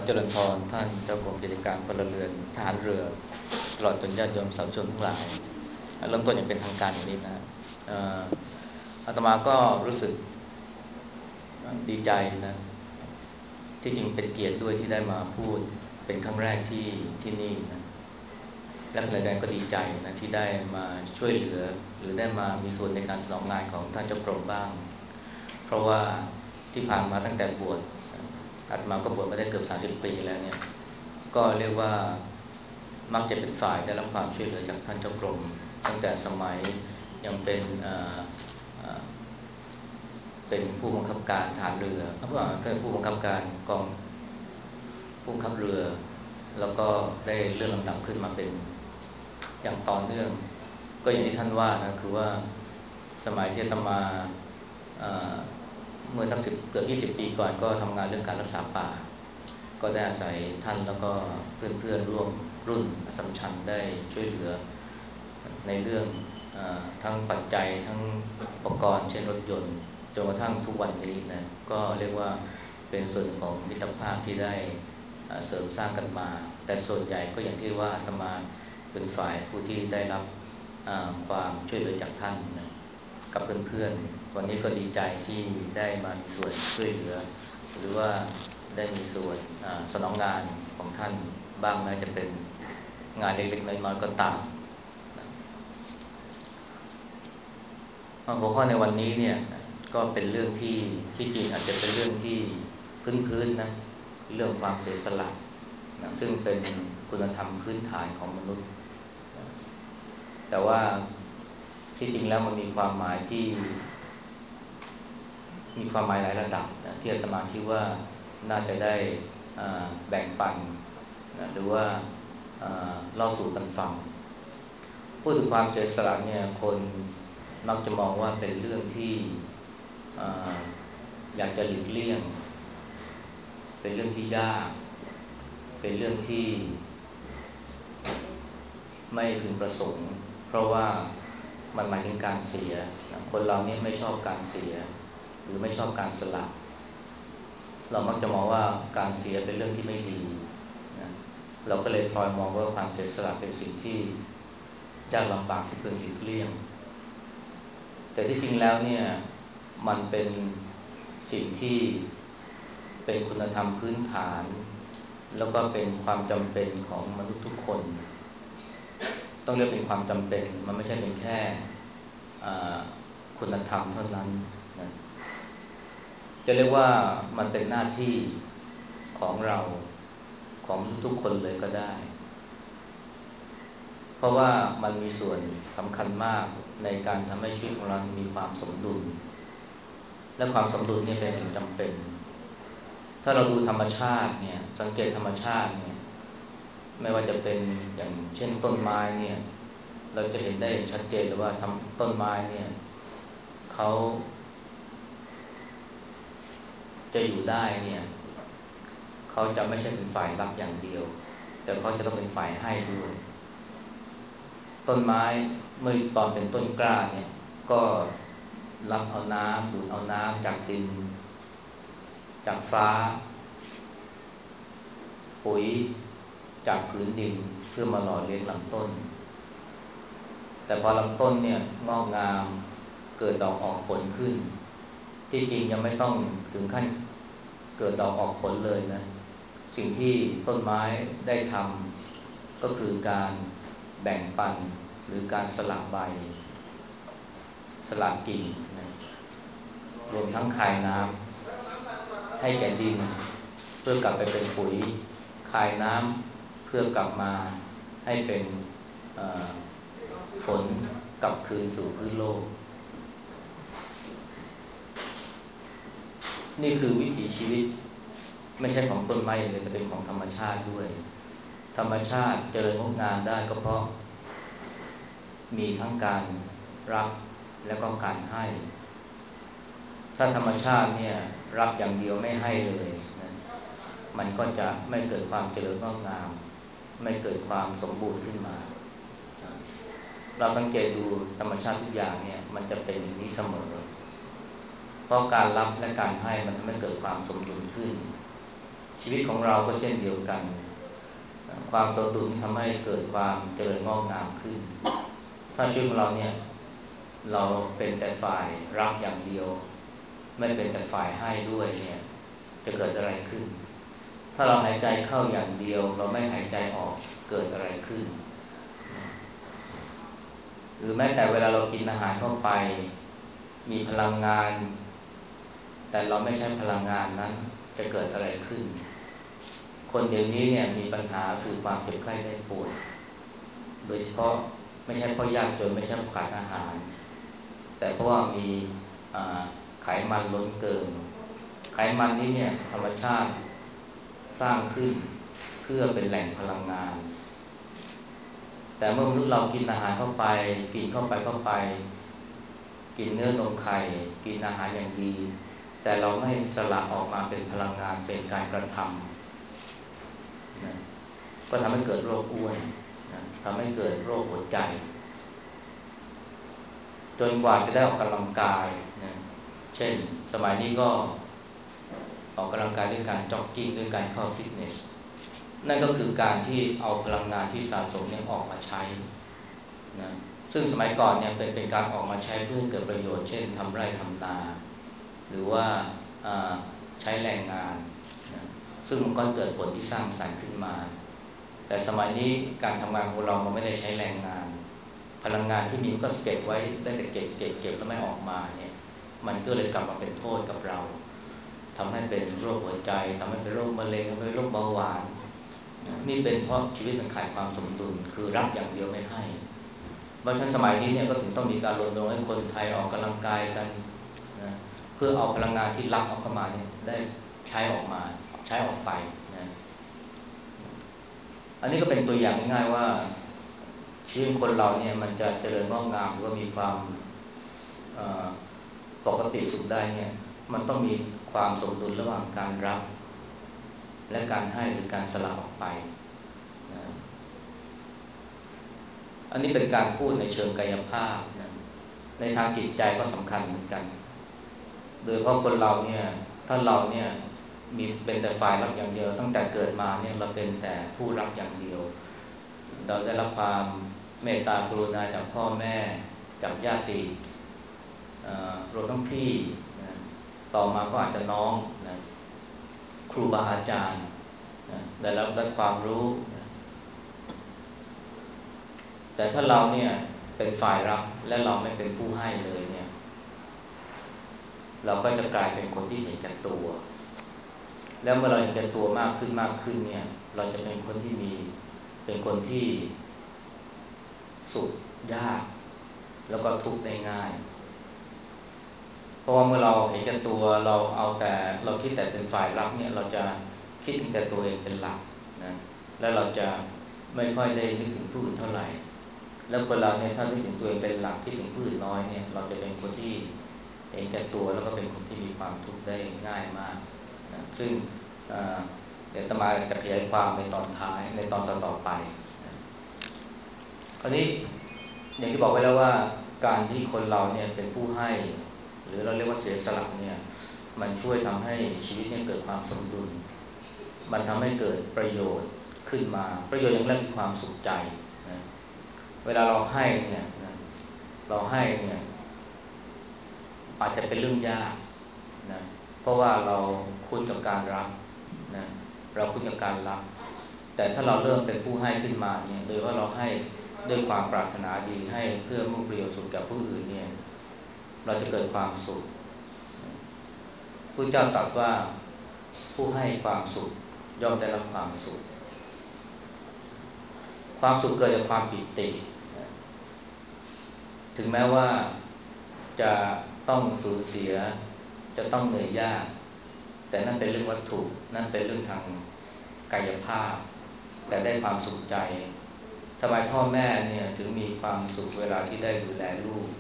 เจริญพรท่านเจ้ากรมกิจการพลเรือนทหารเรือตลอดจนญาติโยมสาธุชนทั้งหลายเริ่มต้นอย่างเป็นทางการอย่างนี้นะเอ่ออาตมาก็รู้สึกดีใจนะที่จริงเป็นเกียรติด้วยที่ได้มาพูดเป็นครั้งแรกที่นี่นะและขณะเดียวกันก็ดีใจนะที่ได้มาช่วยเหลือหรือได้มามีส่วนในการสนองงานของท่านเจ้ากรมบ้างเพราะว่าที่ผ่านมาตั้งแต่บวชอาตมาก็บวชมาได้เกือบ30 ปีแล้วเนี่ยก็เรียกว่ามักจะเป็นฝ่ายได้รับความช่วยเหลือจากท่านเจ้ากรมตั้งแต่สมัยยังเป็นเป็นผู้บังคับการฐานเรือท่านผู้บังคับการกองผู้บังคับเรือแล้วก็ได้เลื่อนลำดับขึ้นมาเป็นอย่างต่อเนื่องก็อย่างที่ท่านว่านะคือว่าสมัยที่อาตมาเมื่อสักเกือบ20 ปีก่อนก็ทำงานเรื่องการรักษาป่าก็ได้อาศัยท่านแล้วก็เพื่อนๆร่วมรุ่นอัสสัมชัญได้ช่วยเหลือในเรื่องทั้งปัจจัยทั้งอุปกรณ์เช่นรถยนต์จนกระทั่งทุกวันนี้นะก็เรียกว่าเป็นส่วนของมิตรภาพที่ได้เสริมสร้างกันมาแต่ส่วนใหญ่ก็อย่างที่ว่าอาตมาเป็นฝ่ายผู้ที่ได้รับความช่วยเหลือจากท่านนะกับเพื่อนๆวันนี้ก็ดีใจที่ได้มามีส่วนช่วยเหลือหรือว่าได้มีส่วนสนองงานของท่านบ้างแม้จะเป็นงานเล็กๆน้อยๆก็ตามหัวข้อในวันนี้เนี่ยก็เป็นเรื่องที่จริงอาจจะเป็นเรื่องที่พื้นๆนะเรื่องความเสียสละนะซึ่งเป็นคุณธรรมพื้นฐานของมนุษย์นะแต่ว่าที่จริงแล้วมันมีความหมายที่มีความหมายหลายระดับนะที่อาตมาคิดว่าน่าจะได้แบ่งปันนะหรือว่าเล่าสู่กันฟังพูดถึงความเสียสละเนี่ยคนมักจะมองว่าเป็นเรื่องที่อยากจะหลีกเลี่ยงเป็นเรื่องที่ยากเป็นเรื่องที่ไม่พึงประสงค์เพราะว่ามันหมายถึงการเสียคนเราเนี่ยไม่ชอบการเสียหรือไม่ชอบการสละเรามักจะมองว่าการเสียเป็นเรื่องที่ไม่ดีนะเราก็เลยพลอยมองว่าความเสียสละเป็นสิ่งที่ยากลำบากที่พึงหลีกเลี่ยงแต่ที่จริงแล้วเนี่ยมันเป็นสิ่งที่เป็นคุณธรรมพื้นฐานแล้วก็เป็นความจำเป็นของมนุษย์ทุกคนต้องเรียกเป็นความจำเป็นมันไม่ใช่เป็นแค่คุณธรรมเท่านั้นนะจะเรียกว่ามันเป็นหน้าที่ของเราของทุกๆคนเลยก็ได้เพราะว่ามันมีส่วนสำคัญมากในการทำให้ชีวิตของเรามีความสมดุลและความสมดุลเนี่ยเป็นสิ่งจำเป็นถ้าเราดูธรรมชาติเนี่ยสังเกตธรรมชาติเนี่ยไม่ว่าจะเป็นอย่างเช่นต้นไม้เนี่ยเราจะเห็นได้ชัดเจนเลยว่าต้นไม้เนี่ยเขาจะอยู่ได้เนี่ยเขาจะไม่ใช่เป็นฝ่ายรับอย่างเดียวแต่เขาจะต้องเป็นฝ่ายให้ด้วยต้นไม้เมื่อตอนเป็นต้นกล้าเนี่ยก็รับเอาน้ำดูดเอาน้ำจากดินจากฟ้าปุ๋ยจากพื้นดินเพื่อมาหล่อเลี้ยงลำต้นแต่พอลำต้นเนี่ยงอกงามเกิดดอกออกผลขึ้นที่จริงยังไม่ต้องถึงขั้นเกิดดอกออกผลเลยนะสิ่งที่ต้นไม้ได้ทำก็คือการแบ่งปันหรือการสละใบสละกิ่งนะรวมทั้งคายน้ำให้แก่ดินเพื่อกลับไปเป็นปุ๋ยคายน้ำเพื่อกลับมาให้เป็นฝนกลับคืนสู่พื้นโลกนี่คือวิถีชีวิตไม่ใช่ของต้นไม้อย่างเดียวแต่เป็นของธรรมชาติด้วยธรรมชาติเจริญงดงามได้ก็เพราะมีทั้งการรับและก็การให้ถ้าธรรมชาติเนี่ยรับอย่างเดียวไม่ให้เลยนะมันก็จะไม่เกิดความเจริญงดงามไม่เกิดความสมบูรณ์ขึ้นมาเราสังเกตดูธรรมชาติทุกอย่างเนี่ยมันจะเป็นอย่างนี้เสมอเพราะการรับและการให้มันทำให้เกิดความสมดุลขึ้นชีวิตของเราก็เช่นเดียวกันความสมดุลที่ทำให้เกิดความเจริญงอกงามขึ้นถ้าชีวิตของเราเนี่ยเราเป็นแต่ฝ่ายรับอย่างเดียวไม่เป็นแต่ฝ่ายให้ด้วยเนี่ยจะเกิดอะไรขึ้นถ้าเราหายใจเข้าอย่างเดียวเราไม่หายใจออกเกิดอะไรขึ้นหรือแม้แต่เวลาเรากินอาหารเข้าไปมีพลังงานแต่เราไม่ใช้พลังงานนั้นจะเกิดอะไรขึ้นคนเดี๋ยวนี้เนี่ยมีปัญหาคือความเจ็บไข้ได้ป่วยโดยเฉพาะไม่ใช่เพราะยากจนไม่ใช่เพราะขาดอาหารแต่เพราะว่ามีไขมันล้นเกินไขมันนี้เนี่ยธรรมชาติสร้างขึ้นเพื่อเป็นแหล่งพลังงานแต่เมื่อมนุษย์เรากินอาหารเข้าไปกินเข้าไปกินเนื้อนมไข่กินอาหารอย่างดีแต่เราไม่สละออกมาเป็นพลังงานเป็นการกระทำนะก็ทำให้เกิดโรคอ้วนนะทำให้เกิดโรคหัวใจจนกว่าจะได้ออกกำลังกายนะเช่นสมัยนี้ก็ออกกำลังกายด้วยการจ็อกกิ้งด้วยการเข้าฟิตเนสนั่นก็คือการที่เอาพลังงานที่สะสมเนี่ยออกมาใช้นะซึ่งสมัยก่อนเนี่ยเป็นการออกมาใช้เพื่อเกิดประโยชน์เช่นทำไร่ทำนาหรือว่าใช้แรงงานนะซึ่งมันก็เกิดผลที่สร้างสรรค์ขึ้นมาแต่สมัยนี้การทำงานของเรามันไม่ได้ใช้แรงงานพลังงานที่มีก็เก็บไว้ได้แต่เก็บแล้วไม่ออกมาเนี่ยมันก็เลยกลับมาเป็นโทษกับเราทำให้เป็นโรคหัวใจทำให้เป็นโรคมะเร็งทำให้เป็นโรคเบาหวานนี่เป็นเพราะชีวิตมันขาดความสมดุลคือรับอย่างเดียวไม่ให้เพราะฉะนั้นสมัยนี้เนี่ยก็ถึงต้องมีการรณรงค์ให้คนไทยออกกำลังกายกันนะเพื่อเอาพลังงานที่รับออกเข้ามาเนี่ยได้ใช้ออกมาใช้ออกไปนะอันนี้ก็เป็นตัวอย่างง่ายๆว่าชีวิตคนเราเนี่ยมันจะเจริญงอกงามหรือว่ามีความปกติสุขได้เนี่ยมันต้องมีความสมดุลระหว่างการรับและการให้หรือการสละออกไปนะอันนี้เป็นการพูดในเชิงกายภาพนะในทางจิตใจก็สำคัญเหมือนกันโดยเพราะคนเราเนี่ยถ้าเราเนี่ยมีเป็นแต่ฝ่ายรับอย่างเดียวตั้งแต่เกิดมาเนี่ยเราเป็นแต่ผู้รับอย่างเดียวเราได้รับความเมตตากรุณาจากพ่อแม่จากญาติรวมทั้งพี่นะต่อมาก็อาจจะน้องนะครูบาอาจารย์นะได้รับความรู้นะแต่ถ้าเราเนี่ยเป็นฝ่ายรับและเราไม่เป็นผู้ให้เลยเนี่ยเราก็จะกลายเป็นคนที่เห็นแก่ตัวแล้วเมื่อเราเห็นแก่ตัวมากขึ้นเนี่ยเราจะเป็นคนที่เป็นคนที่สุขยากแล้วก็ทุกข์ได้ง่ายเพราะว่าเมื่อเราเห็นแก่ตัวเราคิดแต่เป็นฝ่ายรับเนี่ยเราจะคิดถึงแต่ตัวเองเป็นหลักนะแล้วเราจะไม่ค่อยได้นึกถึงผู้อื่นเท่าไหร่แล้วคนเราเนี่ยถ้านึกถึงตัวเองเป็นหลักคิดถึงผู้อื่นน้อยเนี่ยเราจะเป็นคนที่เห็นแก่ตัวแล้วก็เป็นคนที่มีความทุกข์ได้ง่ายมากนะซึ่งเดี๋ยวจะมาจะขยายความในตอนท้ายในตอนต่อๆไปนะคราวนี้อย่างที่บอกไว้แล้วว่าการที่คนเราเนี่ยเป็นผู้ให้หรือเราเรียกว่าเสียสละเนี่ยมันช่วยทำให้ชีวิตเนี่ยเกิดความสมดุลมันทำให้เกิดประโยชน์ขึ้นมาประโยชน์อย่างแรกคือความสุขใจนะเวลาเราให้เนี่ยนะเราให้เนี่ยอาจจะเป็นเรื่องยากนะเพราะว่าเราคุ้นกับการรับนะเราคุ้นกับการรับแต่ถ้าเราเริ่มเป็นผู้ให้ขึ้นมาเนี่ยโดยว่าเราให้ด้วยความปรารถนาดีให้เพื่อมุ่งประโยชน์สุขแก่ผู้อื่นเนี่ยเราจะเกิดความสุขพระเจ้าตรัสว่าผู้ให้ความสุขย่อมได้รับความสุขความสุขเกิดจากความปิติถึงแม้ว่าจะต้องสูญเสียจะต้องเหนื่อยยากแต่นั่นเป็นเรื่องวัตถุนั่นเป็นเรื่องทางกายภาพแต่ได้ความสุขใจทำไมพ่อแม่เนี่ยถึงมีความสุขเวลาที่ได้ดูแลลูก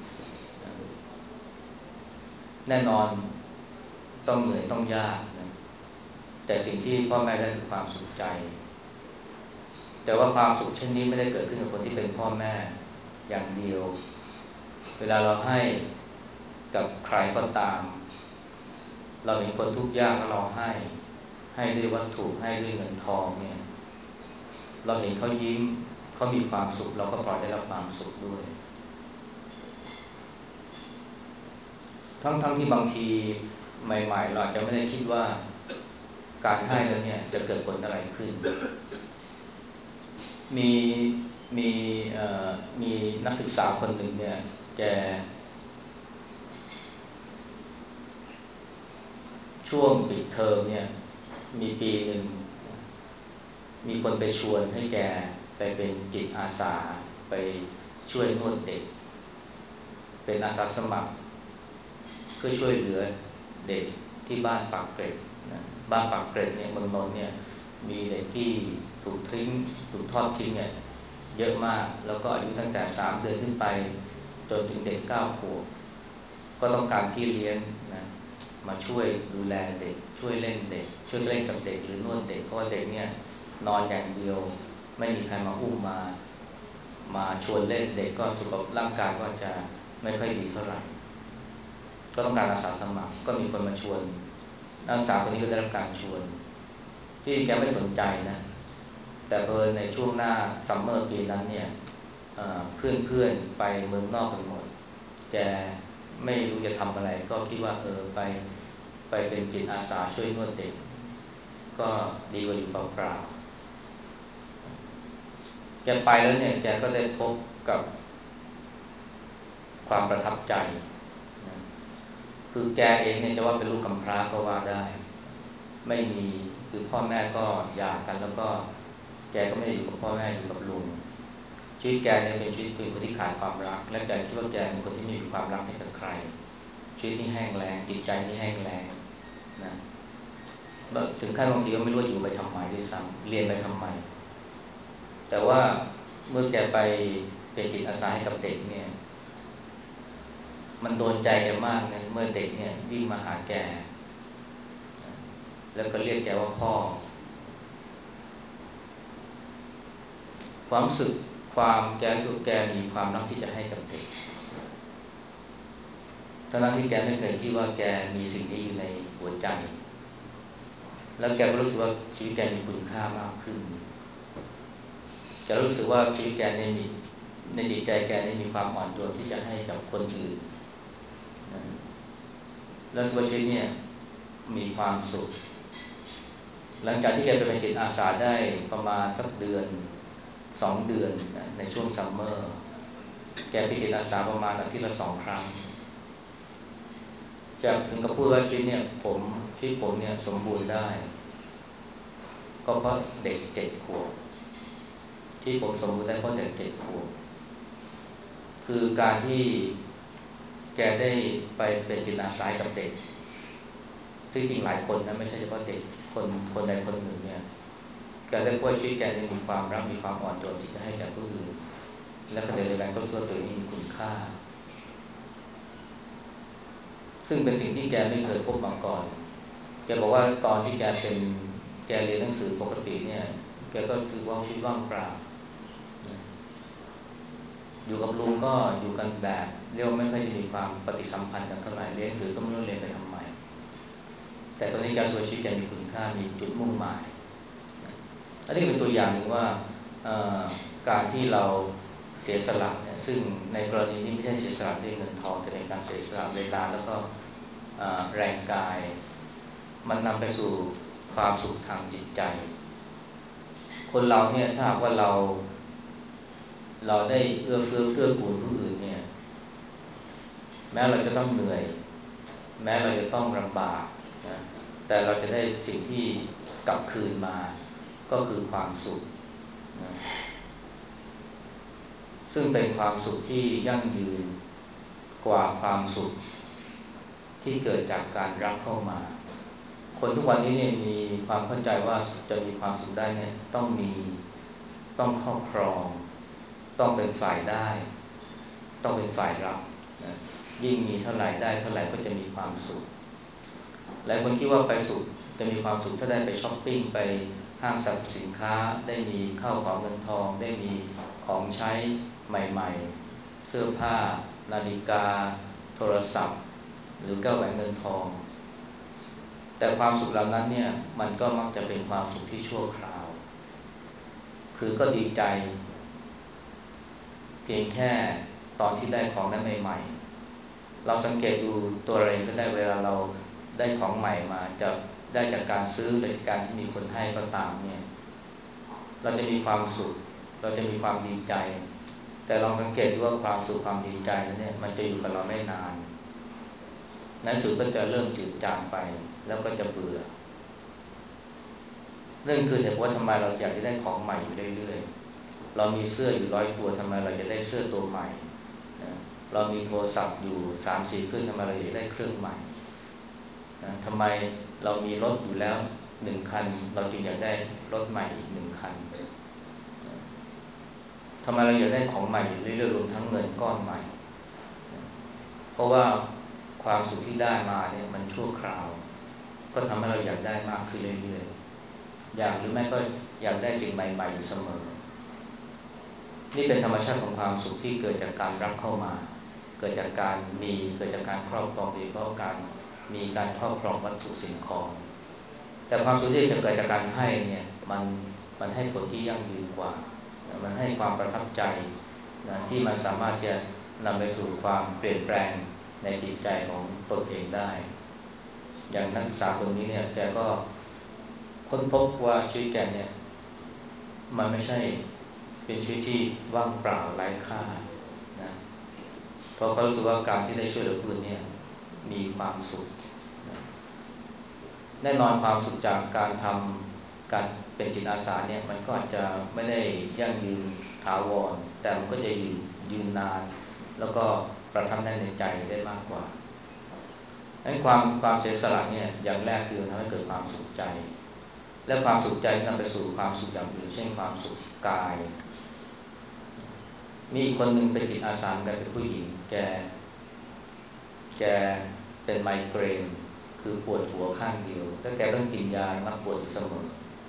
แน่นอนต้องเหนื่อยต้องยากนะแต่สิ่งที่พ่อแม่ได้คือความสุขใจแต่ว่าความสุขเช่นนี้ไม่ได้เกิดขึ้นกับคนที่เป็นพ่อแม่อย่างเดียวเวลาเราให้กับใครก็ตามเราเห็นคนทุกข์ยากแล้วเราให้ให้ด้วยวัตถุให้ด้วยเงินทองเนี่ยเราเห็นเขายิ้มเขามีความสุขเราก็พลอยได้รับความสุขด้วยทั้งที่บางทีใหม่ๆเราอาจจะไม่ได้คิดว่าการให้แล้วเนี่ยจะเกิดผลอะไรขึ้นมีมีมีนักศึกษาคนหนึ่งเนี่ยแกช่วงปิดเทอมเนี่ยมีปีหนึ่งมีคนไปชวนให้แกไปเป็นจิตอาสาไปช่วยนวดเด็กเป็นอาสาสมัครเพื่อช่วยเหลือเด็กที่บ้านปากเกร็ดนะบ้านปากเกร็ดเนี่ยเมืองนนท์เนี่ยมีเด็กที่ถูกทิ้งถูกทอดทิ้งเนี่ยเยอะมากแล้วก็อายุตั้งแต่3 เดือนขึ้นไปจนถึงเด็ก9 ขวบก็ต้องการพี่เลี้ยงนะมาช่วยดูแลเด็กช่วยเล่นเด็กช่วยเล่นกับเด็กหรือนวดเด็กเพราะว่าเด็กเนี่ยนอนอย่างเดียวไม่มีใครมาอุ้มมาชวนเล่นเด็กก็สุขภาพร่างกายก็จะไม่ค่อยดีเท่าไหร่ก็ต้องการอาสาสมัครก็มีคนมาชวนนักศึกษาคนนี้ก็ได้รับการชวนที่แกไม่สนใจนะแต่เพิ่นในช่วงหน้าซัมเมอร์ปีนั้นเนี่ยเพื่อนไปเมืองนอกกันหมดแกไม่รู้จะทำอะไรก็คิดว่าไปเป็นจิตอาสาช่วยนวดเด็กก็ดีกว่าอยู่เปล่าๆแกไปแล้วเนี่ยแกก็ได้พบกับความประทับใจนะคือแกเองเนี่ยจะว่าเป็นลูกกำพร้าก็ว่าได้ไม่มีคือพ่อแม่ก็หย่ากันแล้วก็แกก็ไม่ได้อยู่กับพ่อแม่อยู่กับลุงชีวิตแกเนี่ยเป็นชีวิตคนที่ขาดความรักและแกคิดว่าแกเป็นคนที่ไม่มีความรักให้กับใครชีวิตที่แห้งแล้งจิตใจที่แห้งแล้งนะถึงขั้นบางทีก็ไม่รู้ว่าอยู่ไปทำไมด้วยซ้ำเรียนไปทำไมแต่ว่าเมื่อแกไปเป็นจิตอาสาให้กับเด็กเนี่ยมันโดนใจแกมากนะเมื่อเด็กเนี่ยวิ่งมาหาแกแล้วก็เรียกแกว่าพ่อความรู้สึกแกรู้สึกแกมีความรักที่จะให้กับเด็กทั้งที่แกไม่เคยคิดว่าแกมีสิ่งนี้อยู่ในหัวใจแล้วแกก็รู้สึกว่าชีวิตแกมีคุณค่ามากขึ้นแกรู้สึกว่าชีวิตแกในจิตใจแกมีความอ่อนโยนที่จะให้กับคนอื่นแล้วชีวิตเนี่ยมีความสุขหลังจากที่แกไปเป็นจิตอาสาได้ประมาณสัก2 เดือนในช่วงซัมเมอร์แกไปจิตอาสาประมาณอาทิตย์ละ2 ครั้งแกถึงกับพูดว่าชีวิตผมเนี่ยสมบูรณ์ได้ก็เพราะเด็ก7 ขวบที่ผมสมบูรณ์ได้เพราะเด็ก7 ขวบคือการที่แกได้ไปเป็นจิตอาสากับเด็กที่จริงหลายคนนะไม่ใช่เฉพาะเด็กคนใดคนหนึ่งเนี่ยแกได้พูดชีวิตแกมีความรักมีความอ่อนโยนที่จะให้แก่ผู้อื่นและขณะเดียวกันก็รู้สึกว่าตัวเองมีคุณค่าซึ่งเป็นสิ่งที่แกไม่เคยพบมาก่อนแกบอกว่าตอนที่แกเรียนหนังสือปกติเนี่ยแกก็คือว่าชีวิตว่างเปล่าอยู่กับลุงก็อยู่กันแบบเรียกว่าไม่ค่อยมีความปฏิสัมพันธ์กันเท่าไหร่เรียนหนังสือก็ไม่รู้เรียนไปทำไมแต่ตอนนี้การช่วยชีวิตแกมีคุณค่ามีจุดมุ่งหมายอันนี้เป็นตัวอย่างหนึ่งว่าการที่เราเสียสละเนี่ยซึ่งในกรณีนี้ไม่ใช่เสียสละด้วยเงินทองแต่เป็นการเสียสละเวลาแล้วก็แรงกายมันนำไปสู่ความสุขทางจิตใจคนเราเนี่ยถ้าหากว่าเราได้เอื้อเฟื้อเกื้อกูลผู้อื่นเนี่ยแม้เราจะต้องเหนื่อยแม้เราจะต้องลำบากนะแต่เราจะได้สิ่งที่กลับคืนมาก็คือความสุขนะซึ่งเป็นความสุขที่ยั่งยืนกว่าความสุขที่เกิดจากการรับเข้ามาคนทุกวันนี้เนี่ยมีความเข้าใจว่าจะมีความสุขได้เนี่ยต้องครอบครองต้องเป็นฝ่ายได้ต้องเป็นฝ่ายรับนะยิ่งมีเท่าไหร่ได้เท่าไหร่ก็จะมีความสุขหลายคนคิดว่าไปสุขจะมีความสุขถ้าได้ไปช้อปปิ้งไปห้างสรรพสินค้าได้มีข้าวของเงินทองได้มีของใช้ใหม่ๆเสื้อผ้านาฬิกาโทรศัพท์หรือแก้วแหวนเงินทองแต่ความสุขเหล่านั้นเนี่ยมันก็มักจะเป็นความสุขที่ชั่วคราวคือก็ดีใจเพียงแค่ตอนที่ได้ของนั้นใหม่ๆเราสังเกตดูตัวเราเองก็ได้เวลาเราได้ของใหม่มาจะได้จากการซื้อหรือจากการที่มีคนให้ก็ตามเนี่ยเราจะมีความสุขเราจะมีความดีใจแต่ลองสังเกตดูว่าความสุขความดีใจนั้นเนี่ยมันจะอยู่กับเราไม่นานในสุดก็จะเริ่มจืดจางไปแล้วก็จะเบื่อนั่นคือเหตุว่าทำไมเราอยากจะได้ของใหม่อยู่เรื่อยๆเรามีเสื้ออยู่100 ตัวทำไมเราจะได้เสื้อตัวใหม่นะเรามีโทรศัพท์อยู่3-4เครื่องทำไมเราอยากได้เครื่องใหม่นะทำไมเรามีรถอยู่แล้ว1 คันเราจึงอยากได้รถใหม่อีก1 คันทำไมเราอยากได้ของใหม่อยู่เรื่อยๆรวมทั้งเงินก้อนใหม่เพราะว่าความสุขที่ได้มาเนี่ยมันชั่วคราวก็ทำให้เราอยากได้มากขึ้นเรื่อยๆอยากหรือไม่ก็อยากได้สิ่งใหม่ๆอยู่เสมอนี่เป็นธรรมชาติของความสุขที่เกิดจากการรับเข้ามาเกิดจากการมีเกิดจากการครอบครองโดยเฉพาะการมีการครอบครองวัตถุสิ่งของแต่ความสุขที่จะเกิดจากการให้เนี่ยมันให้ผลที่ยั่งยืนกว่ามันให้ความประทับใจนะที่มันสามารถจะนำไปสู่ความเปลี่ยนแปลงในจิตใจของตนเองได้อย่างนักศึกษาคนนี้เนี่ยแกก็ค้นพบว่าชีวิตแกเนี่ยมันไม่ใช่เป็นชีวิตที่ว่างเปล่าไร้ค่านะเพราะเขารู้สึกว่าการที่ได้ช่วยเหลือผู้อื่นเนี่ยมีความสุขนะแน่นอนความสุขจากการทำการเป็นจิตอาสาเนี่ยมันก็อาจจะไม่ได้ยั่งยืนถาวรแต่มันก็จะยืนนานแล้วก็ประทับแน่นในใจได้มากกว่าให้ความเสียสละเนี่ยอย่างแรกคือทำให้เกิดความสุขใจและความสุขใจนำไปสู่ความสุขอย่างอื่นเช่นความสุขกายมีอีกคนหนึ่งเป็นจิตอาสาแกเป็นผู้หญิงแกเป็นไมเกรนคือปวดหัวข้างเดียวแล้วแกต้องกินยาระงับปวดเสมอ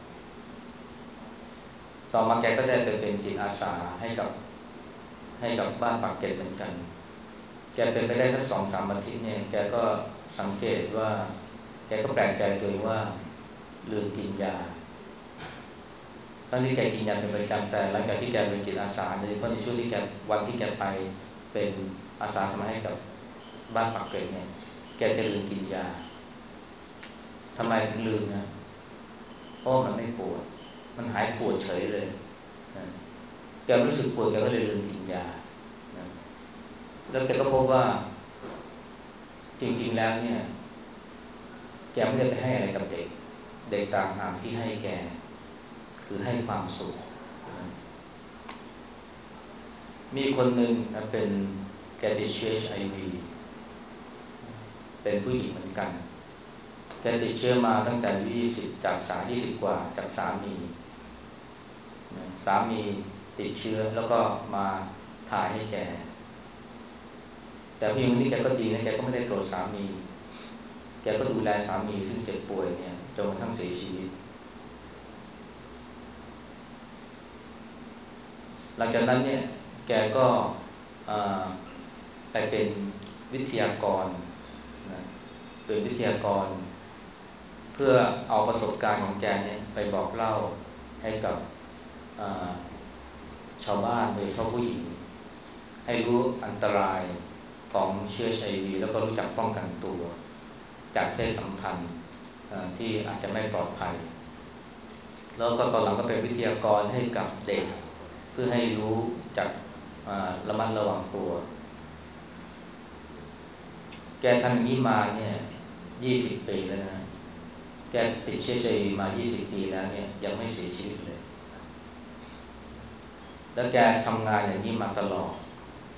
ต่อมาแกก็ได้ไปเป็นจิตอาสาให้กับบ้านปากเกร็ดเหมือนกันแกเป็นไปได้สัก2-3 อาทิตย์เนี่ยแกก็สังเกตว่าแกก็แปลกใจตัวเองว่าลืมกินยาทั้งที่แกกินยาเป็นประจำแต่หลังจากที่แกเป็นจิตอาสาโดยเฉพาะในช่วงที่แกวันที่แกไปเป็นอาสาสมัครให้กับบ้านปากเกร็ดเนี่ยแกจะลืมกินยาทำไมถึงลืมนะเพราะมันไม่ปวดมันหายปวดเฉยเลยนะแกรู้สึกปวดแกก็เลยลืมกินยานะแล้วแกก็พบว่าจริงๆแล้วเนี่ยแกไม่ได้ไปให้อะไรกับเด็กต่างหากที่ให้แกคือให้ความสุขนะมีคนหนึ่งนะเป็นแกติดเชื้อ HIV เป็นผู้หญิงเหมือนกันแกติดเชื้อมาตั้งแต่อายุ20จาก20กว่าจากสามีติดเชื้อแล้วก็มาถ่ายให้แกแต่ผู้หญิงคนนี้แกก็ดีนะแกก็ไม่ได้โกรธสามีแกก็ดูแลสามีซึ่งเจ็บป่วยเนี่ยจนกระทั่งเสียชีวิตหลังจากนั้นเนี่ยแกก็ไปเป็นวิทยากรนะเป็นวิทยากรเพื่อเอาประสบการณ์ของแกเนี่ยไปบอกเล่าให้กับชาวบ้านโดยเฉพาะผู้หญิงให้รู้อันตรายของเชื้อ HIV แล้วก็รู้จักป้องกันตัวจากเพศสัมพันธ์ที่อาจจะไม่ปลอดภัยแล้วก็ตอนหลังก็เป็นวิทยากรให้กับเด็กเพื่อให้รู้จักระมัดระวังตัวแกทำอย่างนี้มาเนี่ย20 ปีแล้วนะแกติดเชื้อ HIV มา20 ปีแล้วเนี่ยยังไม่เสียชีวิตเลยแล้วแกทำงานอย่างนี้มาตลอด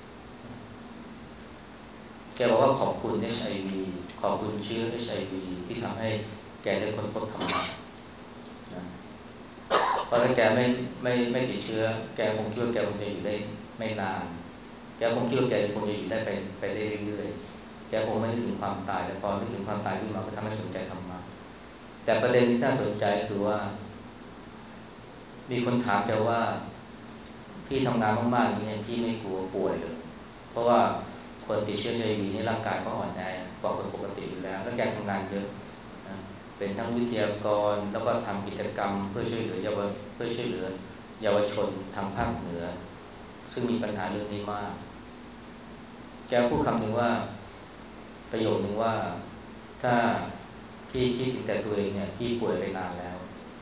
แกบอกว่าขอบคุณ HIV ขอบคุณเชื้อ HIV ที่ทำให้แกได้ค้นพบธรรมะนะเพราะถ้าแกไม่ติดเชื้อแกคงคิดว่าแกคงจะอยู่ได้ไม่นานแกคงคิดว่าแกคงจะอยู่ได้ไปได้เรื่อยๆแกคงไม่นึกถึงความตายแต่พอนึกถึงความตายขึ้นมาก็ทำให้สนใจธรรมะแต่ประเด็นที่น่าสนใจคือว่ามีคนถามแกว่าพี่ทำงานมากๆเนี่ยพี่ไม่กลัวป่วยเลยเพราะว่าคนติดเชื้อ HIV นี่ร่างกายก็อ่อนแอกว่าคนปกติอยู่แล้วแล้วแกทำงานเยอะนะเป็นทั้งวิทยากรแล้วก็ทำกิจกรรมเพื่อช่วยเหลือเยาวชนทางภาคเหนือซึ่งมีปัญหาเรื่องนี้มากแกพูดคำหนึ่งว่าประโยคนึงว่าถ้าพี่คิดถึงแต่ตัวเองเนี่ยพี่ป่วยไปนานแล้ว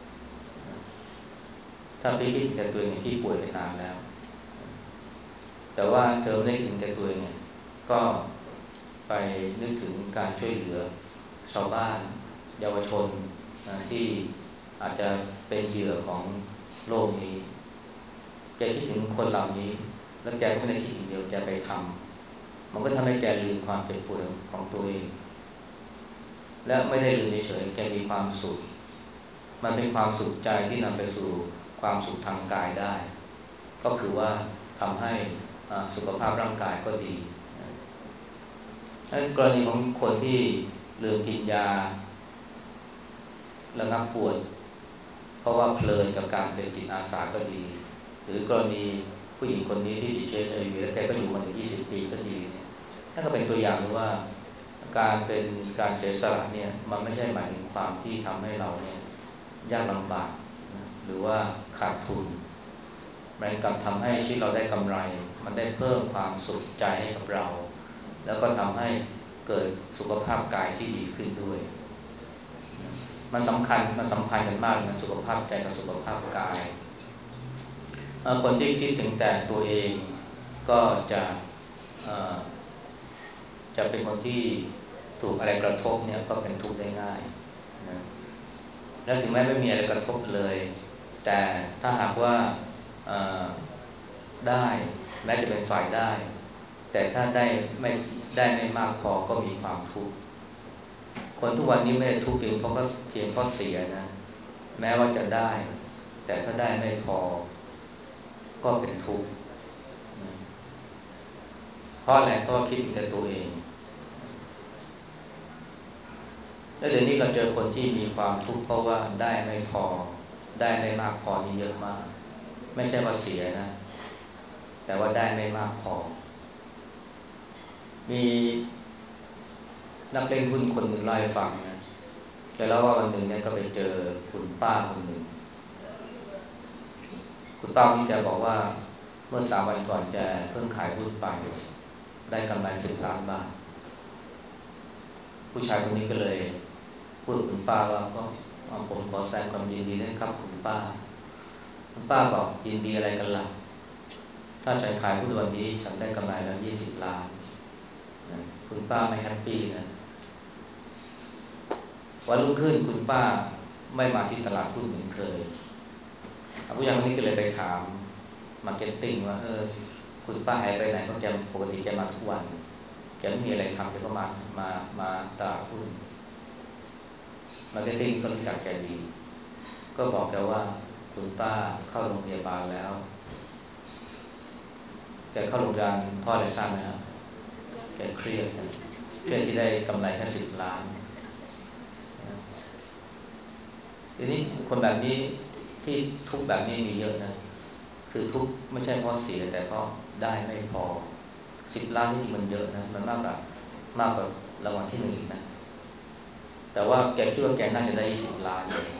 ถ้าพี่คิดถึงแต่ตัวเองเนี่ยพี่ป่วยไปนานแล้วแต่ว่าเธอไม่ได้คิดถึงแต่ตัวเองเนี่ยก็ไปนึกถึงการช่วยเหลือชาวบ้านเยาวชนที่อาจจะเป็นเหยื่อของโลกนี้แกคิดถึงคนเหล่านี้แล้วแกก็ไม่ได้คิดอย่างเดียวแกไปทำมันก็ทำให้แกลืมความเจ็บปวดของตัวเองและไม่ได้ลืมเฉยๆแกมีความสุขมันเป็นความสุขใจที่นำไปสู่ความสุขทางกายได้ก็คือว่าทำให้สุขภาพร่างกายก็ดีกรณีของคนที่ลืมกินยาระงับปวดเพราะว่าเพลินกับการเป็นจิตอาสาก็ดีหรือกรณีผู้หญิงคนนี้ที่ติดเชื้อ HIV แล้วแกก็อยู่มาถึง20 ปีก็ดีเนี่ยนั่นก็เป็นตัวอย่างเลยว่าการเป็นการเสียสละเนี่ยมันไม่ใช่หมายถึงความที่ทำให้เราเนี่ยยากลำบากหรือว่าขาดทุนมันกลับทำให้ชีวิตเราได้กำไรมันได้เพิ่มความสุขใจให้กับเราแล้วก็ทำให้เกิดสุขภาพกายที่ดีขึ้นด้วยมันสำคัญมันสัมพันธ์กันมากนะสุขภาพใจกับสุขภาพกายคนที่คิดถึงแต่ตัวเองก็จะเป็นคนที่ถูกอะไรกระทบเนี่ยก็เป็นทุกข์ได้ง่ายนะแล้วถึงแม้ไม่มีอะไรกระทบเลยแต่ถ้าหากว่าได้แม้จะเป็นฝ่ายได้แต่ถ้าได้ไม่มากพอก็มีความทุกข์คนทุกวันนี้ไม่ได้ทุกข์เพียงเพราะเสียนะแม้ว่าจะได้แต่ถ้าได้ไม่พอก็เป็นทุกข์เพราะอะไรเพราะคิดถึงแต่ตัวเองแล้วเดี๋ยวนี้เราเจอคนที่มีความทุกข์เพราะว่าได้ไม่พอได้ไม่มากพอนี่เยอะมากไม่ใช่ว่าเสียนะแต่ว่าได้ไม่มากพอมีนักเล่นหุ้นคนหนึ่งเล่าให้ฟังนะแกเล่าว่าวันหนึ่งเนี่ยก็ไปเจอคุณป้าคนหนึ่งคุณป้าที่แกบอกว่าเมื่อ3 วันก่อนแกเพิ่งขายหุ้นไปได้กำไร10 ล้านบาทผู้ชายคนนี้ก็เลยพูดกับคุณป้าว่าก็ผมขอแสดงความยินดีด้วยครับคุณป้าคุณป้าบอกยินดีอะไรกันล่ะถ้าฉันขายหุ้นวันนี้ฉันได้กำไรแล้ว20 ล้านนะคุณป้าไม่แฮปปี้นะวันรุ่งขึ้นคุณป้าไม่มาที่ตลาดหุ้นเหมือนเคยผู้ชายคนนี้ก็เลยไปถามมาร์เก็ตติ้งว่าคุณป้าหายไปไหนเพราะแกปกติแกมาทุกวันแกไม่มีอะไรทำแกก็มาตลาดหุ้นมาร์เก็ตติ้งก็รู้จักแกดีก็บอกแกว่าคุณป้าเข้าโรงพยาบาลแล้วแกเข้าโรงพยาบาลเพราะอะไรทราบไหมครับแกเครียดที่ได้กำไรแค่10 ล้านทีนี้คนแบบนี้ที่ทุกแบบนี้มีเยอะนะคือทุกไม่ใช่เพราะเสียแต่เพราะได้ไม่พอ10 ล้านนี่มันเยอะนะมันมากกว่ารางวัลที่ 1อีกนะแต่ว่าแกคิดว่าแกน่าจะได้20 ล้าน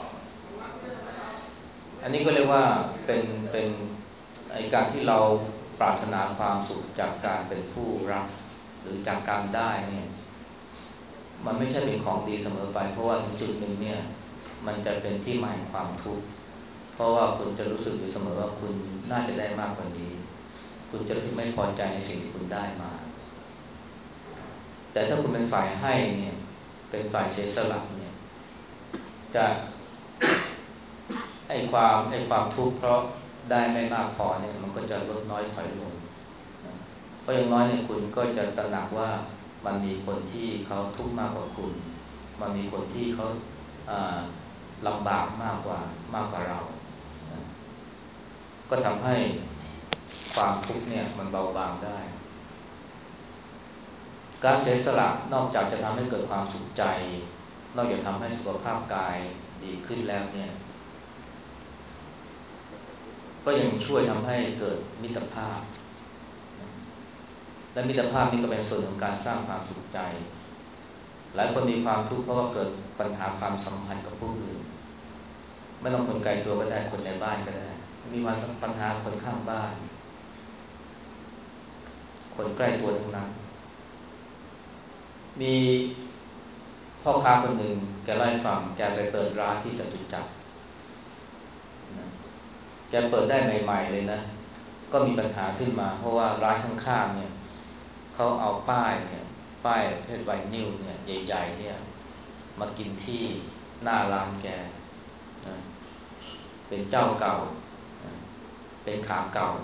อันนี้ก็เรียกว่าเป็นไอการที่เราปรารถนาความสุขจากการเป็นผู้รับหรือจากการได้เนี่ยมันไม่ใช่เป็นของดีเสมอไปเพราะว่าถึงจุดหนึ่งเนี่ยมันจะเป็นที่มาของความทุกข์เพราะว่าคุณจะรู้สึกอยู่เสมอว่าคุณน่าจะได้มากกว่านี้คุณจะรู้สึกไม่พอใจในสิ่งที่คุณได้มาแต่ถ้าคุณเป็นฝ่ายให้เนี่ยเป็นฝ่ายเสียสละเนี่ยจะไอ้ความทุกข์เพราะได้ไม่มากพอเนี่ยมันก็จะลดน้อยถอยลงเพราะอย่างน้อยเนี่ยคุณก็จะตระหนักว่ามันมีคนที่เขาทุกข์มากกว่าคุณมันมีคนที่เขาลำบากมากกว่าเราก็ทำให้ความทุกข์เนี่ยมันเบาบางได้การเสียสละนอกจากจะทำให้เกิดความสุขใจนอกจากทำให้สุขภาพกายดีขึ้นแล้วเนี่ยก็ยังช่วยทำให้เกิดมิตรภาพและมิตรภาพนี้ก็เป็นส่วนของการสร้างความสุขใจหลายคนมีความทุกข์เพราะว่าเกิดปัญหาความสัมพันธ์กับผู้อื่นไม่ต้องคนไกลตัวก็ได้คนในบ้านก็ได้มีปัญหาคนข้างบ้านคนใกล้ตัวทั้งนั้นมีพ่อค้าคนหนึ่งแกเล่าให้ฟังแกไปเปิดร้านที่จตุจักรนะแกเปิดได้ใหม่ๆเลยนะก็มีปัญหาขึ้นมาเพราะว่าร้านข้างๆเนี่ยเขาเอาป้ายเนี่ยป้ายเพชรไวนิลเนี่ยใหญ่ๆเนี่ยมากินที่หน้าร้านแกนะเป็นเจ้าเก่านะเป็นขาเก่า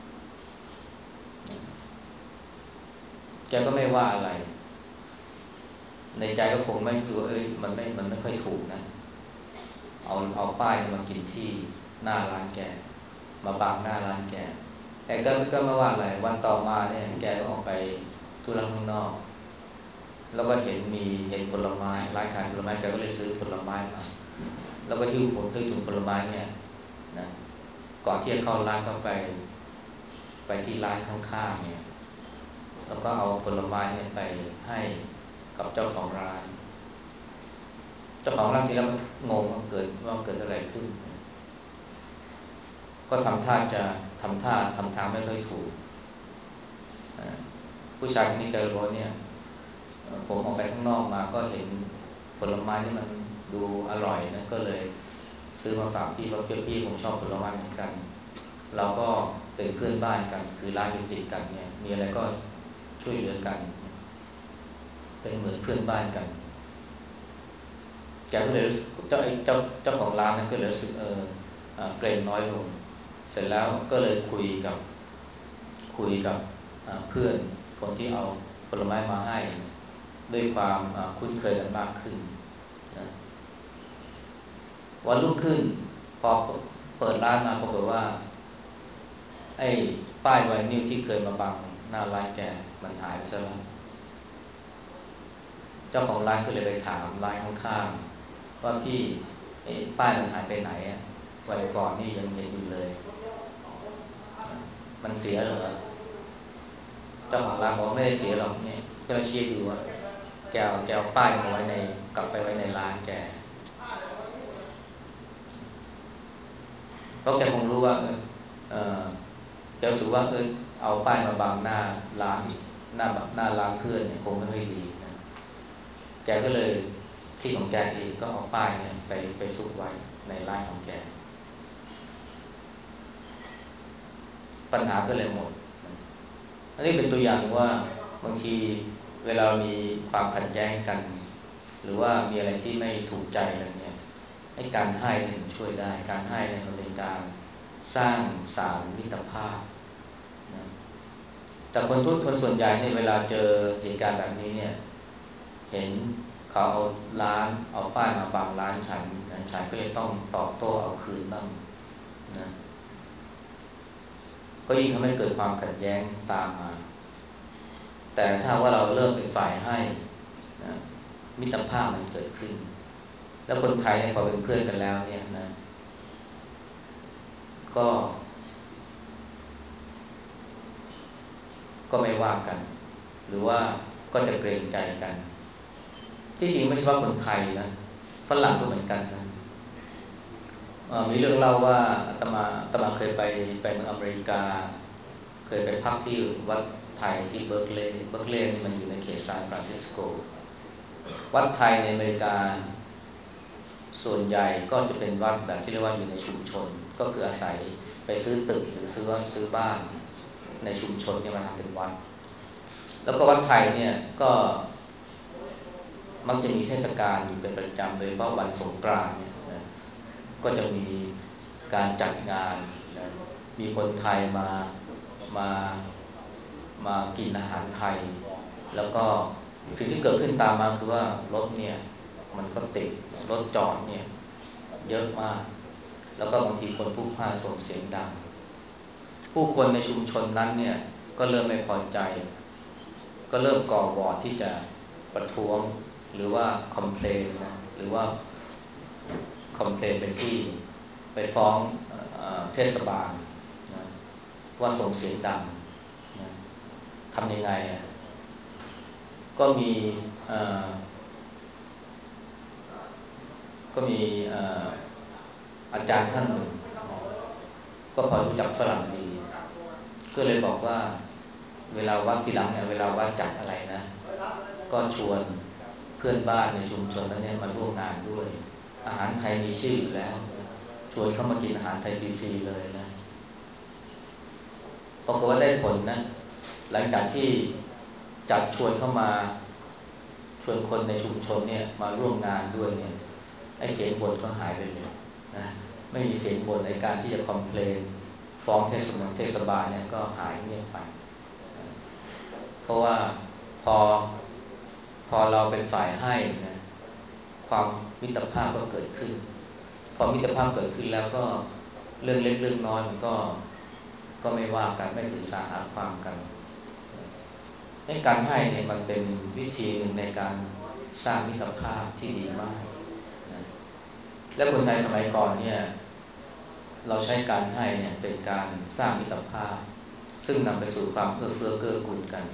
นะแกก็ไม่ว่าอะไรในใจก็คงไม่คือมันไม่ค่อยถูกนะเอาป้ายมากินที่หน้าร้านแกมาบังหน้าร้านแกแต่ก็ไม่ว่าอะไรวันต่อมาเนี่ยแกก็ออกไปธุระข้างนอกแล้วก็เห็นผลไม้ร้านขายผลไม้แกก็เลยซื้อผลไม้มาแล้วก็หิ้วถุงผลไม้เนี่ยนะก่อนที่จะเข้าร้านก็ไปที่ร้านข้างๆเนี่ยแล้วก็เอาผลไม้เนี่ยไปให้กับเจ้าของร้านเจ้าของร้านทีแรกก็งงว่าเกิดอะไรขึ้นก็ทำทางไม่ค่อยถูกผู้ชายคนนี้แกบอกเนี่ยผมออกไปข้างนอกมาก็เห็นผลไม้ที่มันดูอร่อยนะก็เลยซื้อมาฝากพี่เพราะพี่ผมชอบผลไม้เหมือนกันเราก็เป็นเพื่อนบ้านกันคือร้านอยู่ติดกันเนี่ยมีอะไรก็ช่วยเหลือกันเป็นเหมือนเพื่อนบ้านกันแกก็เลยเจ้าของร้านนั้นก็เลยรู้สึกเกรงน้อยลงเสร็จแล้วก็เลยคุยกับเพื่อนคนที่เอาผลไม้มาให้ด้วยความคุ้นเคยกันมากขึ้นนะวันรุ่งขึ้นพอเปิดร้านมาปรากฏว่าไอ้ป้ายไวนิลที่เคยมาบังหน้าร้านแกมันหายไปซะแล้วเจ้าของร้านก็เลยไปถามร้านข้างๆว่าพี่ป้ายมันหายไปไหนอ่ะวันก่อนนี่ยังเห็นอยู่เลยมันเสียเหรอเจ้าของร้านบอกไม่ได้เสียหรอกเนี่ยก็เลยชี้ดูว่าแกเอาป้ายมาไว้ในกลับไปไว้ในร้านแกเพราะแกคงรู้ว่าเออแกรู้สึกว่าเอาป้ายมาบังหน้าร้านอีกหน้าร้านเพื่อนเนี่ยคงไม่ค่อยดีนะแกก็เลยที่ของแกเองก็เอาป้ายเนี่ยไปซุกไว้ในร้านของแกปัญหาก็เลยหมดอันนี้เป็นตัวอย่างว่าบางทีเวลามีความขัดแย้งกันหรือว่ามีอะไรที่ไม่ถูกใจกันเนี่ยให้การให้เนี่ยช่วยได้การให้เนี่ยมันเป็นการสร้างสารมิตรภาพนะแต่คนส่วนใหญ่เนี่ยเวลาเจอเหตุการณ์แบบนี้เนี่ยเห็นเขาเอาป้ายมาบังร้านฉันก็จะต้องตอบโต้เอาคืนบ้างนะก็ยิ่งทำให้เกิดความขัดแย้งตามมาแต่ถ้าว่าเราเริ่มเป็นฝ่ายให้นะมิตรภาพมันเกิดขึ้นแล้วคนไทยเนี่ยพอเป็นเพื่อนกันแล้วเนี่ยนะก็ก็ไม่ว่ากันหรือว่าก็จะเกรงใจกันที่จริงไม่ใช่ว่าคนไทยนะฝรั่งก็เหมือนกันนะมีเรื่องเล่าว่าอาตมาเคยไปเมืองอเมริกาเคยไปพักที่วัดไทยที่เบิร์กลีย์นี่มันอยู่ในเขตซานฟรานซิสโกวัดไทยในอเมริกาส่วนใหญ่ก็จะเป็นวัดแบบที่เรียกว่าอยู่ในชุมชนก็คืออาศัยไปซื้อตึกหรือซื้อบ้านในชุมชนที่มาทำเป็นวัดแล้วก็วัดไทยเนี่ยก็มักจะมีเทศกาลอยู่เป็นประจำโดยเฉพาะวันสงกรานต์เนี่ยนะก็จะมีการจัดงานนะมีคนไทยมามากินอาหารไทยแล้วก็สิ่งที่เกิดขึ้นตามมาคือว่ารถเนี่ยมันก็ติดรถจอดเนี่ยเยอะมากแล้วก็บางทีคนพลุกพล่านส่งเสียงดังผู้คนในชุมชนนั้นเนี่ยก็เริ่มไม่พอใจก็เริ่มก่อวอร์ดที่จะประท้วงหรือว่าคอมเพลนนะหรือว่าคอมเพลนไปฟ้องเทศบาลนะว่าส่งเสียงดังนะทำยังไงก็มีก็มีอาจารย์ท่านหนึ่งก็พอรู้จักฝรั่งดีก็เลยบอกว่าเวลาวัดทีหลังเนี่ยเวลาวัดจัดอะไรนะก็ชวนเพื่อนบ้านในชุมชนนั้นเนี่ยมาร่วมงานด้วยอาหารไทยมีชื่ออยู่แล้วชวนเข้ามากินอาหารไทยฟรีๆเลยนะปรากฏว่าได้ผลนะหลังจากที่จัดชวนเข้ามาชวนคนในชุมชนเนี่ยมาร่วมงานด้วยเนี่ยไอ้เสียงบ่นก็หายไปเลยนะไม่มีเสียงบ่นในการที่จะคอมเพลนฟ้องเทศบาลเนี่ยก็หายเงียบไปเพราะว่าพอเราเป็นฝ่ายให้นะความมิตรภาพก็เกิดขึ้นพอมิตรภาพเกิดขึ้นแล้วก็เรื่องเล็กเรื่องน้อยมันก็ไม่ว่ากันไม่ถือสาหาความกันให้การให้เนี่ยมันเป็นวิธีหนึ่งในการสร้างมิตรภาพที่ดีมากนะและคนไทยสมัยก่อนเนี่ยเราใช้การให้เนี่ยเป็นการสร้างมิตรภาพซึ่งนำไปสู่ความเอื้อเฟื้อเกื้อกูลกัน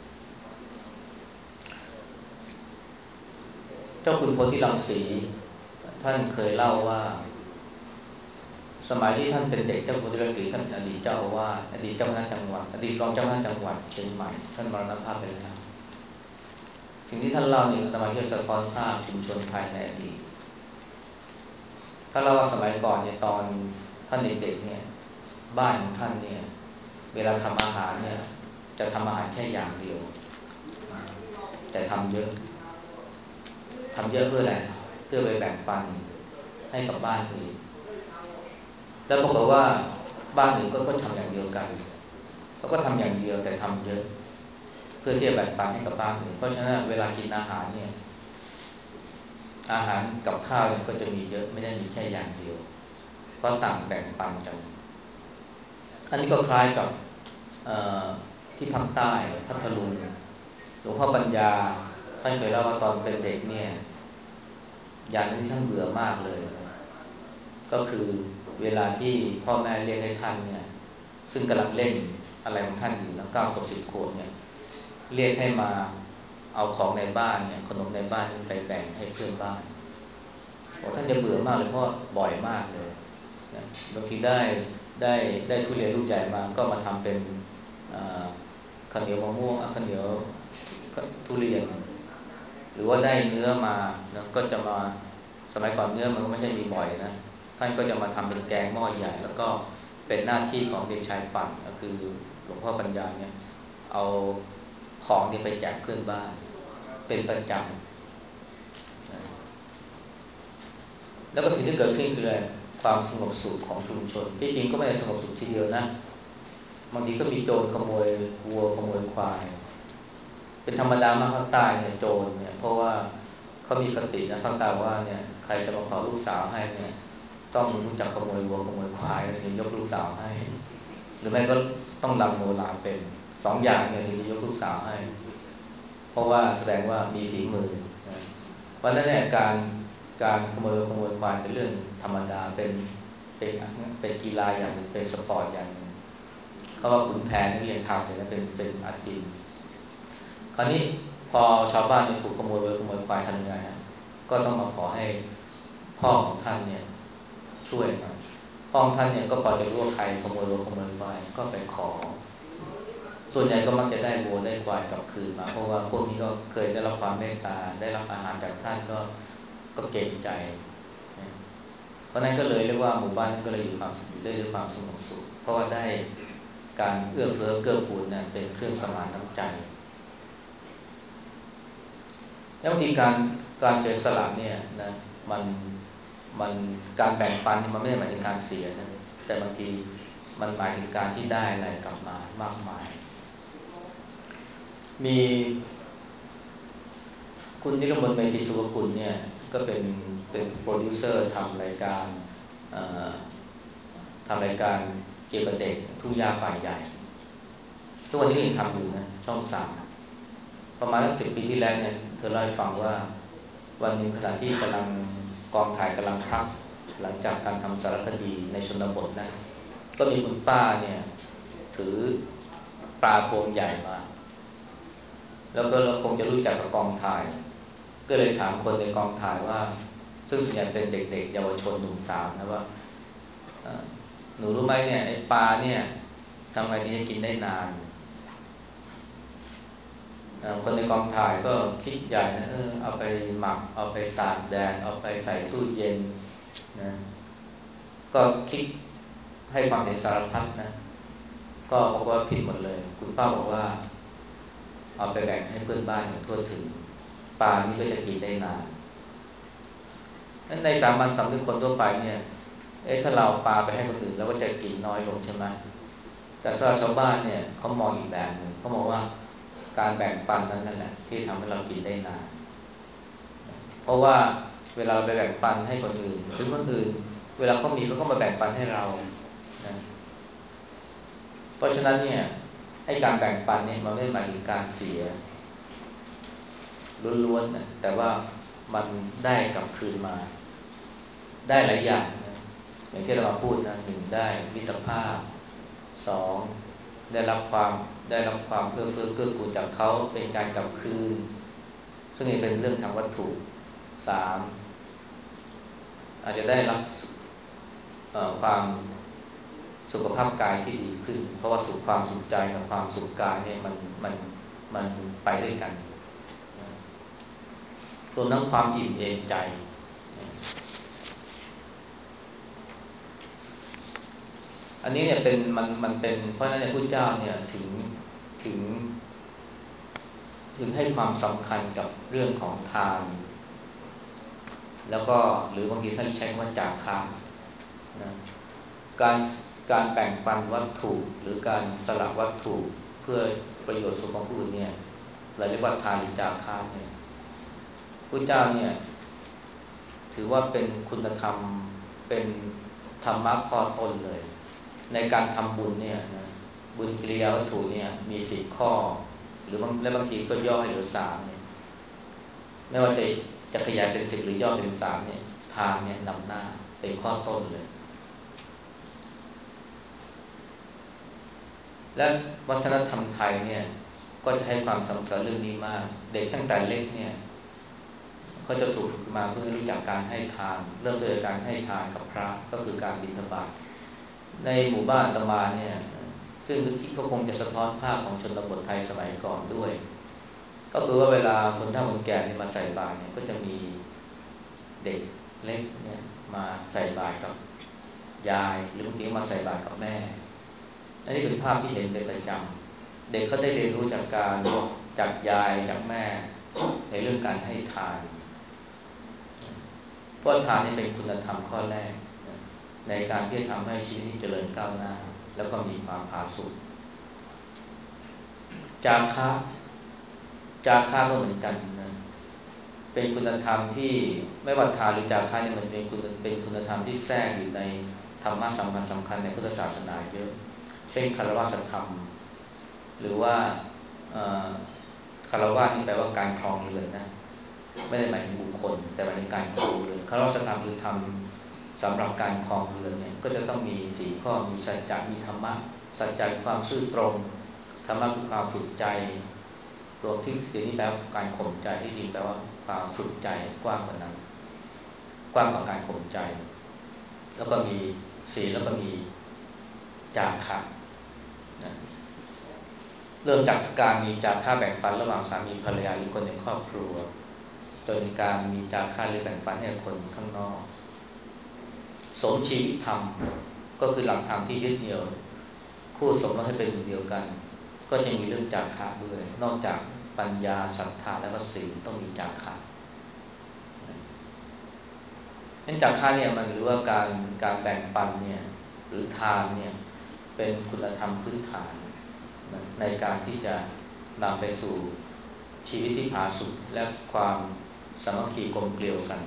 เจ้าคุณโพธิรังสีท่านเคยเล่าว่าสมัยที่ท่านเป็นเด็กเจ้าคุณโพธิรังสีท่านเป็นอดีตเจ้าอาวาสอดีตเจ้าคณะจังหวัดอดีตรองเจ้าคณะจังหวัดเชียงใหม่ท่านมรณภาพไปแล้วสิ่งที่ท่านเล่าเนี่ยอาตมาจะสะท้อนภาพชุมชนไทยในอดีตถ้าเล่าว่าสมัยก่อนเนี่ยตอนท่านเด็กๆเนี่ยบ้านของท่านเนี่ยเวลาทำอาหารเนี่ยจะทำอาหารแค่อย่างเดียวแต่ทำเยอะเพื่ออะไรเพื่อไปแบ่งปันให้กับบ้านอื่นแล้วปรากฏว่าบ้านอื่นก็ทำอย่างเดียวกันเขาก็ทำอย่างเดียวแต่ทำเยอะเพื่อที่จะแบ่งปันให้กับบ้านอื่นเพราะฉะนั้นเวลากินอาหารเนี่ยอาหารกับข้าวเนี่ยก็จะมีเยอะไม่ได้มีแค่อย่างเดียวเพราะต่างแบ่งปันกันอันนี้ก็คล้ายกับที่ภาคใต้พัทลุงหลวงพ่อปัญญาท่านเคยเล่าว่าตอนเป็นเด็กเนี่ยอย่างที่ท่านเบื่อมากเลยก็คือเวลาที่พ่อแม่เรียกให้ท่านเนี่ยซึ่งกำลังเล่นอะไรของท่านอยู่แล้ว9 ขวบ 10 ขวบเนี่ยเรียกให้มาเอาของในบ้านเนี่ยขนมในบ้านไปแบ่งให้เพื่อนบ้านโอ้ท่านจะเบื่อมากเลยเพราะบ่อยมากเลยนะบางทีได้ทุเรียนลูกใหญ่มาก็มาทำเป็นข้าวเหนียวมะม่วงข้าวเหนียวทุเรียนหรือว่าได้เนื้อมานะก็จะมาสมัยก่อนเนื้อมันก็ไม่ใช่มีบ่อยนะท่านก็จะมาทำเป็นแกงหม้อใหญ่แล้วก็เป็นหน้าที่ของเด็กชายปั่นก็คือหลวงพ่อปัญญาเนี่ยเอาของนี่ไปแจกเพื่อนบ้านเป็นประจำนะแล้วก็สิ่งที่เกิดขึ้นคืออะไรความสงบสุขของชุมชนที่จริงก็ไม่ได้สงบสุขทีเดียวนะบางทีก็มีโจรขโมยวัวขโมยควายเป็นธรรมดามากภาคใต้เนี่ยโจรเนี่ยเพราะว่าเขามีคตินะภาคใต้ว่าเนี่ยใครจะมาขอลูกสาวให้เนี่ยต้องรู้จักขโมยวัวขโมยควายถึงยกลูกสาวให้หรือไม่ก็ต้องรำโนราเป็น2 อย่างเนี่ยถึงจะยกลูกสาวให้เพราะว่าแสดงว่ามีฝีมือนะวันนั้นเนี่ยการขโมยควายเป็นเรื่องธรรมดาเป็นกีฬาอย่างเป็นสปอร์ตอย่างนึงเขาว่าขุนแผนนี่ยังทำเลยนะเป็นอาชีพคราวนี้พอชาวบ้านเนี่ยถูกขโมยควายทำยังไงฮะก็ต้องมาขอให้พ่อของท่านเนี่ยช่วยหน่อยพ่อของท่านเนี่ยก็พอจะรู้ว่าใครขโมยควายก็ไปขอส่วนใหญ่ก็มักจะได้วัวได้ควายกลับคืนมาเพราะว่าพวกนี้ก็เคยได้รับความเมตตาได้รับอาหารจากท่านก็เกรงใจเพราะนั้นก็เลยเรียกว่าหมู่บ้านนั้นก็เลยอยู่ได้ด้วยความสงบสุขเพราะว่าได้การเอื้อเฟื้อเกื้อกูลเนี่ยเป็นเครื่องสมานน้ำใจแล้วบางทีการเสียสละเนี่ยนะมันมันการแบ่งปันนี่มันไม่ได้หมายถึงการเสียนะแต่บางทีมันหมายถึงการที่ได้อะไรกลับมามากมายมีคุณนิรมนต์เมธีสุวกุลเนี่ยก็เป็นโปรดิวเซอร์ทำรายการเอ่อทำรายการเกี่ยวกับเด็กทุ่งหญ้าป่าใหญ่ทุกวันนี้ก็ยังทำอยู่นะช่อง 3ประมาณ10 ปีที่แล้วเนี่ยเธอเล่าให้ฟังว่าวันหนึ่งขณะที่กองถ่ายกำลังพักหลังจากการทำสารคดีในชนบทนะก็มีคุณป้าเนี่ยถือปลาพวงใหญ่มาแล้วก็เราคงจะรู้จักกับกองถ่ายก็เลยถามคนในกองถ่ายว่าซึ่งส่วนใหญ่เป็นเด็กๆเยาวชนหนุ่มสาวนะว่าหนูรู้ไหมเนี่ยไอ้ปลาเนี่ยทำไงถึงจะกินได้นานคนในกองถ่ายก็คิดใหญ่นะเอาไปหมักเอาไปตากแดดเอาไปใส่ตู้เย็นนะก็คิดให้ความเห็นสารพัดนะก็บอกว่าผิดหมดเลยคุณป้าบอกว่าเอาไปแบ่งให้เพื่อนบ้านอย่างทั่วถึงปลานี่ก็จะกินได้นานนั้นในสามัญสำนึกคนทั่วไปเนี่ยถ้าเราปลาไปให้คนอื่นเราก็จะกินน้อยลงใช่ไหมแต่สำหรับชาวบ้านเนี่ยเขามองอีกแบบหนึ่งเขามองว่าการแบ่งปันนั้นนั่นแหละที่ทำให้เรากินได้นานเพราะว่าเวลาเราไปแบ่งปันให้คนอื่นหรือคนอื่นเวลาเขามีเขาก็มาแบ่งปันให้เรานะเพราะฉะนั้นเนี่ยไอ้การแบ่งปันเนี่ยมันไม่ได้หมายถึงการเสียล้วนๆนะแต่ว่ามันได้กลับคืนมาได้หลายอย่างนะอย่างที่เรามาพูดนะหนึ่งได้มิตรภาพสองได้รับความเอื้อเฟื้อเกื้อกูลจากเขาเป็นการกลับคืนซึ่งนี่เป็นเรื่องทางวัตถุสามอาจจะได้รับความสุขภาพกายที่ดีขึ้นเพราะว่าความสุขใจกับความสุขกายเนี่ยมันไปด้วยกันรวมทั้งความอิ่มเอมใจอันนี้เนี่ยเป็นมันเป็นเพราะฉะนั้นในพระเจ้าเนี่ยถึงให้ความสำคัญกับเรื่องของทานแล้วก็หรือบางทีท่านใช้คำว่าจาคะนะการแบ่งปันวัตถุหรือการสละวัตถุเพื่อประโยชน์สุขของผู้อื่นเนี่ยเราเรียกว่าทานหรือจาคะเนี่ยพระเจ้าเนี่ยถือว่าเป็นคุณธรรมเป็นธรรมะข้อต้นเลยในการทำบุญเนี่ยนะบุญกิริยาวัตถุเนี่ยมี10 ข้อหรือบางทีก็ย่อให้เหลือ3เนี่ยไม่ว่าจะขยายเป็น10หรือย่อเป็น3เนี่ยทานเนี่ยนำหน้าเป็นข้อต้นเลยและวัฒนธรรมไทยเนี่ยก็จะให้ความสำคัญเรื่องนี้มากเด็กตั้งแต่เล็กเนี่ยเขาจะถูกฝึกมาเพื่อรู้จักการให้ทานเริ่มด้วยการให้ทานกับพระก็คือการบิณฑบาตในหมู่บ้านอาตมาเนี่ยซึ่งก็คงจะสะท้อนภาพของชนบทไทยสมัยก่อนด้วยก็คือว่าเวลาคนเฒ่าคนแก่มาใส่บาตรเนี่ยก็จะมีเด็กเล็กเนี่ยมาใส่บาตรกับยายหรือบางทีก็มาใส่บาตรกับแม่อันนี้เป็นภาพที่เห็นเป็นประจำเด็กเขาได้เรียนรู้จากยายจากแม่ในเรื่องการให้ทานเพราะทานนี่เป็นคุณธรรมข้อแรกในการที่จะทำให้ชีวิตนี้เจริญก้าวหน้าแล้วก็มีความผาสุกจาคะก็เหมือนกันนะเป็นคุณธรรมที่ไม่ว่าทานหรือจาคะเนี่ยมันเป็นคุณธรรมที่แทรกอยู่ในธรรมะสำคัญในพุทธศาสนาเยอะเช่นคารวะธรรมหรือว่าคารวะนี่แปลว่าการครองเรือนนะไม่ได้หมายถึงบุคคลแต่หมายถึงการครองเรือนคารวะธรรมคือธรรมสำหรับการครองเรือนเนี่ยก็จะต้องมี4 ข้อมีสัจจะมีธรรมะสัจจะคือความซื่อตรงธรรมะคือความฝึกใจรวมที่สิ่งนี้แปลว่าการข่มใจที่จริงแปลว่าความฝึกใจกว้างกว่านั้นกว้างกว่าการข่มใจแล้วก็มีศีลแล้วก็มีจาคะนะเริ่มจากการมีจาคะแบ่งปันระหว่างสามีภรรยาหรือคนในครอบครัวจนการมีจาคะหรือแบ่งปันให้คนข้างนอกสมชีวิตธรรมก็คือหลักธรรมที่ยึดเหนี่ยวคู่สมรสให้เป็นหนึ่งเดียวกันก็จะมีเรื่องจาคะด้วยนอกจากปัญญาศรัทธาแล้วก็ศีลต้องมีจาคะนั้นจาคะเนี่ยมันหรือว่าการแบ่งปันเนี่ยหรือทานเนี่ยเป็นคุณธรรมพื้นฐานในการที่จะนำไปสู่ชีวิตที่ผาสุกและความสามัคคีกลมเกลียวกัน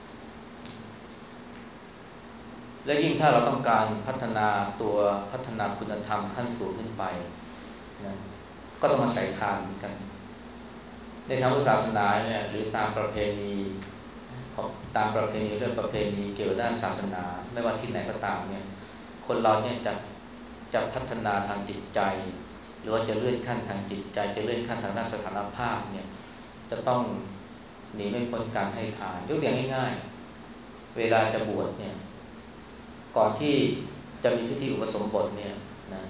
และยิ่งถ้าเราต้องการพัฒนาคุณธรรมขั้นสูงขึ้นไปนะก็ต้องมาใส่ทานเหมือนกันในทางพุทธศาสนาเนี่ยหรือตามประเพณีเรื่องประเพณีเกี่ยวกับด้านศาสนาไม่ว่าที่ไหนก็ตามเนี่ยคนเราเนี่ยจะพัฒนาทางจิตใจหรือว่าจะเลื่อนขั้นทางจิตใจจะเลื่อนขั้นทางด้านสถานภาพเนี่ยจะต้องหนีไม่พ้นการให้ทานยกตัวอย่างง่ายเวลาจะบวชเนี่ยก่อนที่จะมีพิธีอุปสมบทเนี่ยนะ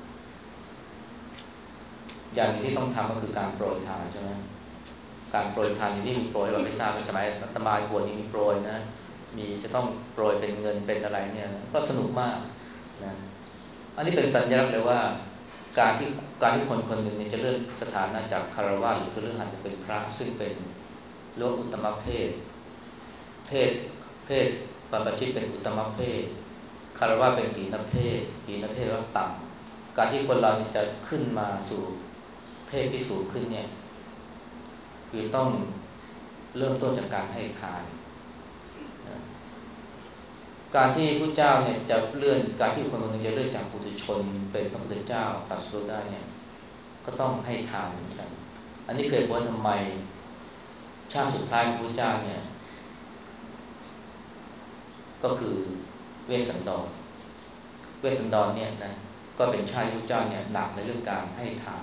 อย่างที่ต้องทำก็คือการโปรยทานใช่ไหมการโปรยทานนี่มีโปรยเราไม่ทราบในสมัยรัฐบาลบวชนี่มีโปรยนะมีจะต้องโปรยเป็นเงินเป็นอะไรเนี่ยก็สนุกมากนะอันนี้เป็นสัญลักษณ์เลยว่าการที่คนคนหนึ่งเนี่ยจะเลื่อนสถานะจากคารวะหรือคือเลื่อนหันเป็นพระซึ่งเป็นโลกอุตตมเพศเพศบรรพชิตเป็นอุตตมเพศคารวะเป็นถีนเพศว่าต่ำการที่คนเราจะขึ้นมาสู่เพศที่สูงขึ้นเนี่ยคือต้องเริ่มต้นจากการให้ทานนะการที่พระเจ้าเนี่ยจะเลื่อนการที่คนคนหนึ่งจะเลื่อนจากปุถุชนเป็นพระพุทธเจ้าตรัสรู้ได้เนี่ยก็ต้องให้ทานเหมือนกันอันนี้เคยบอกว่าทำไมชาติสุดท้ายของพระเจ้าเนี่ยก็คือเวสสันดรเนี่ยนะก็เป็นชาติพระเจ้าเนี่ยหนักในเรื่องการให้ทาน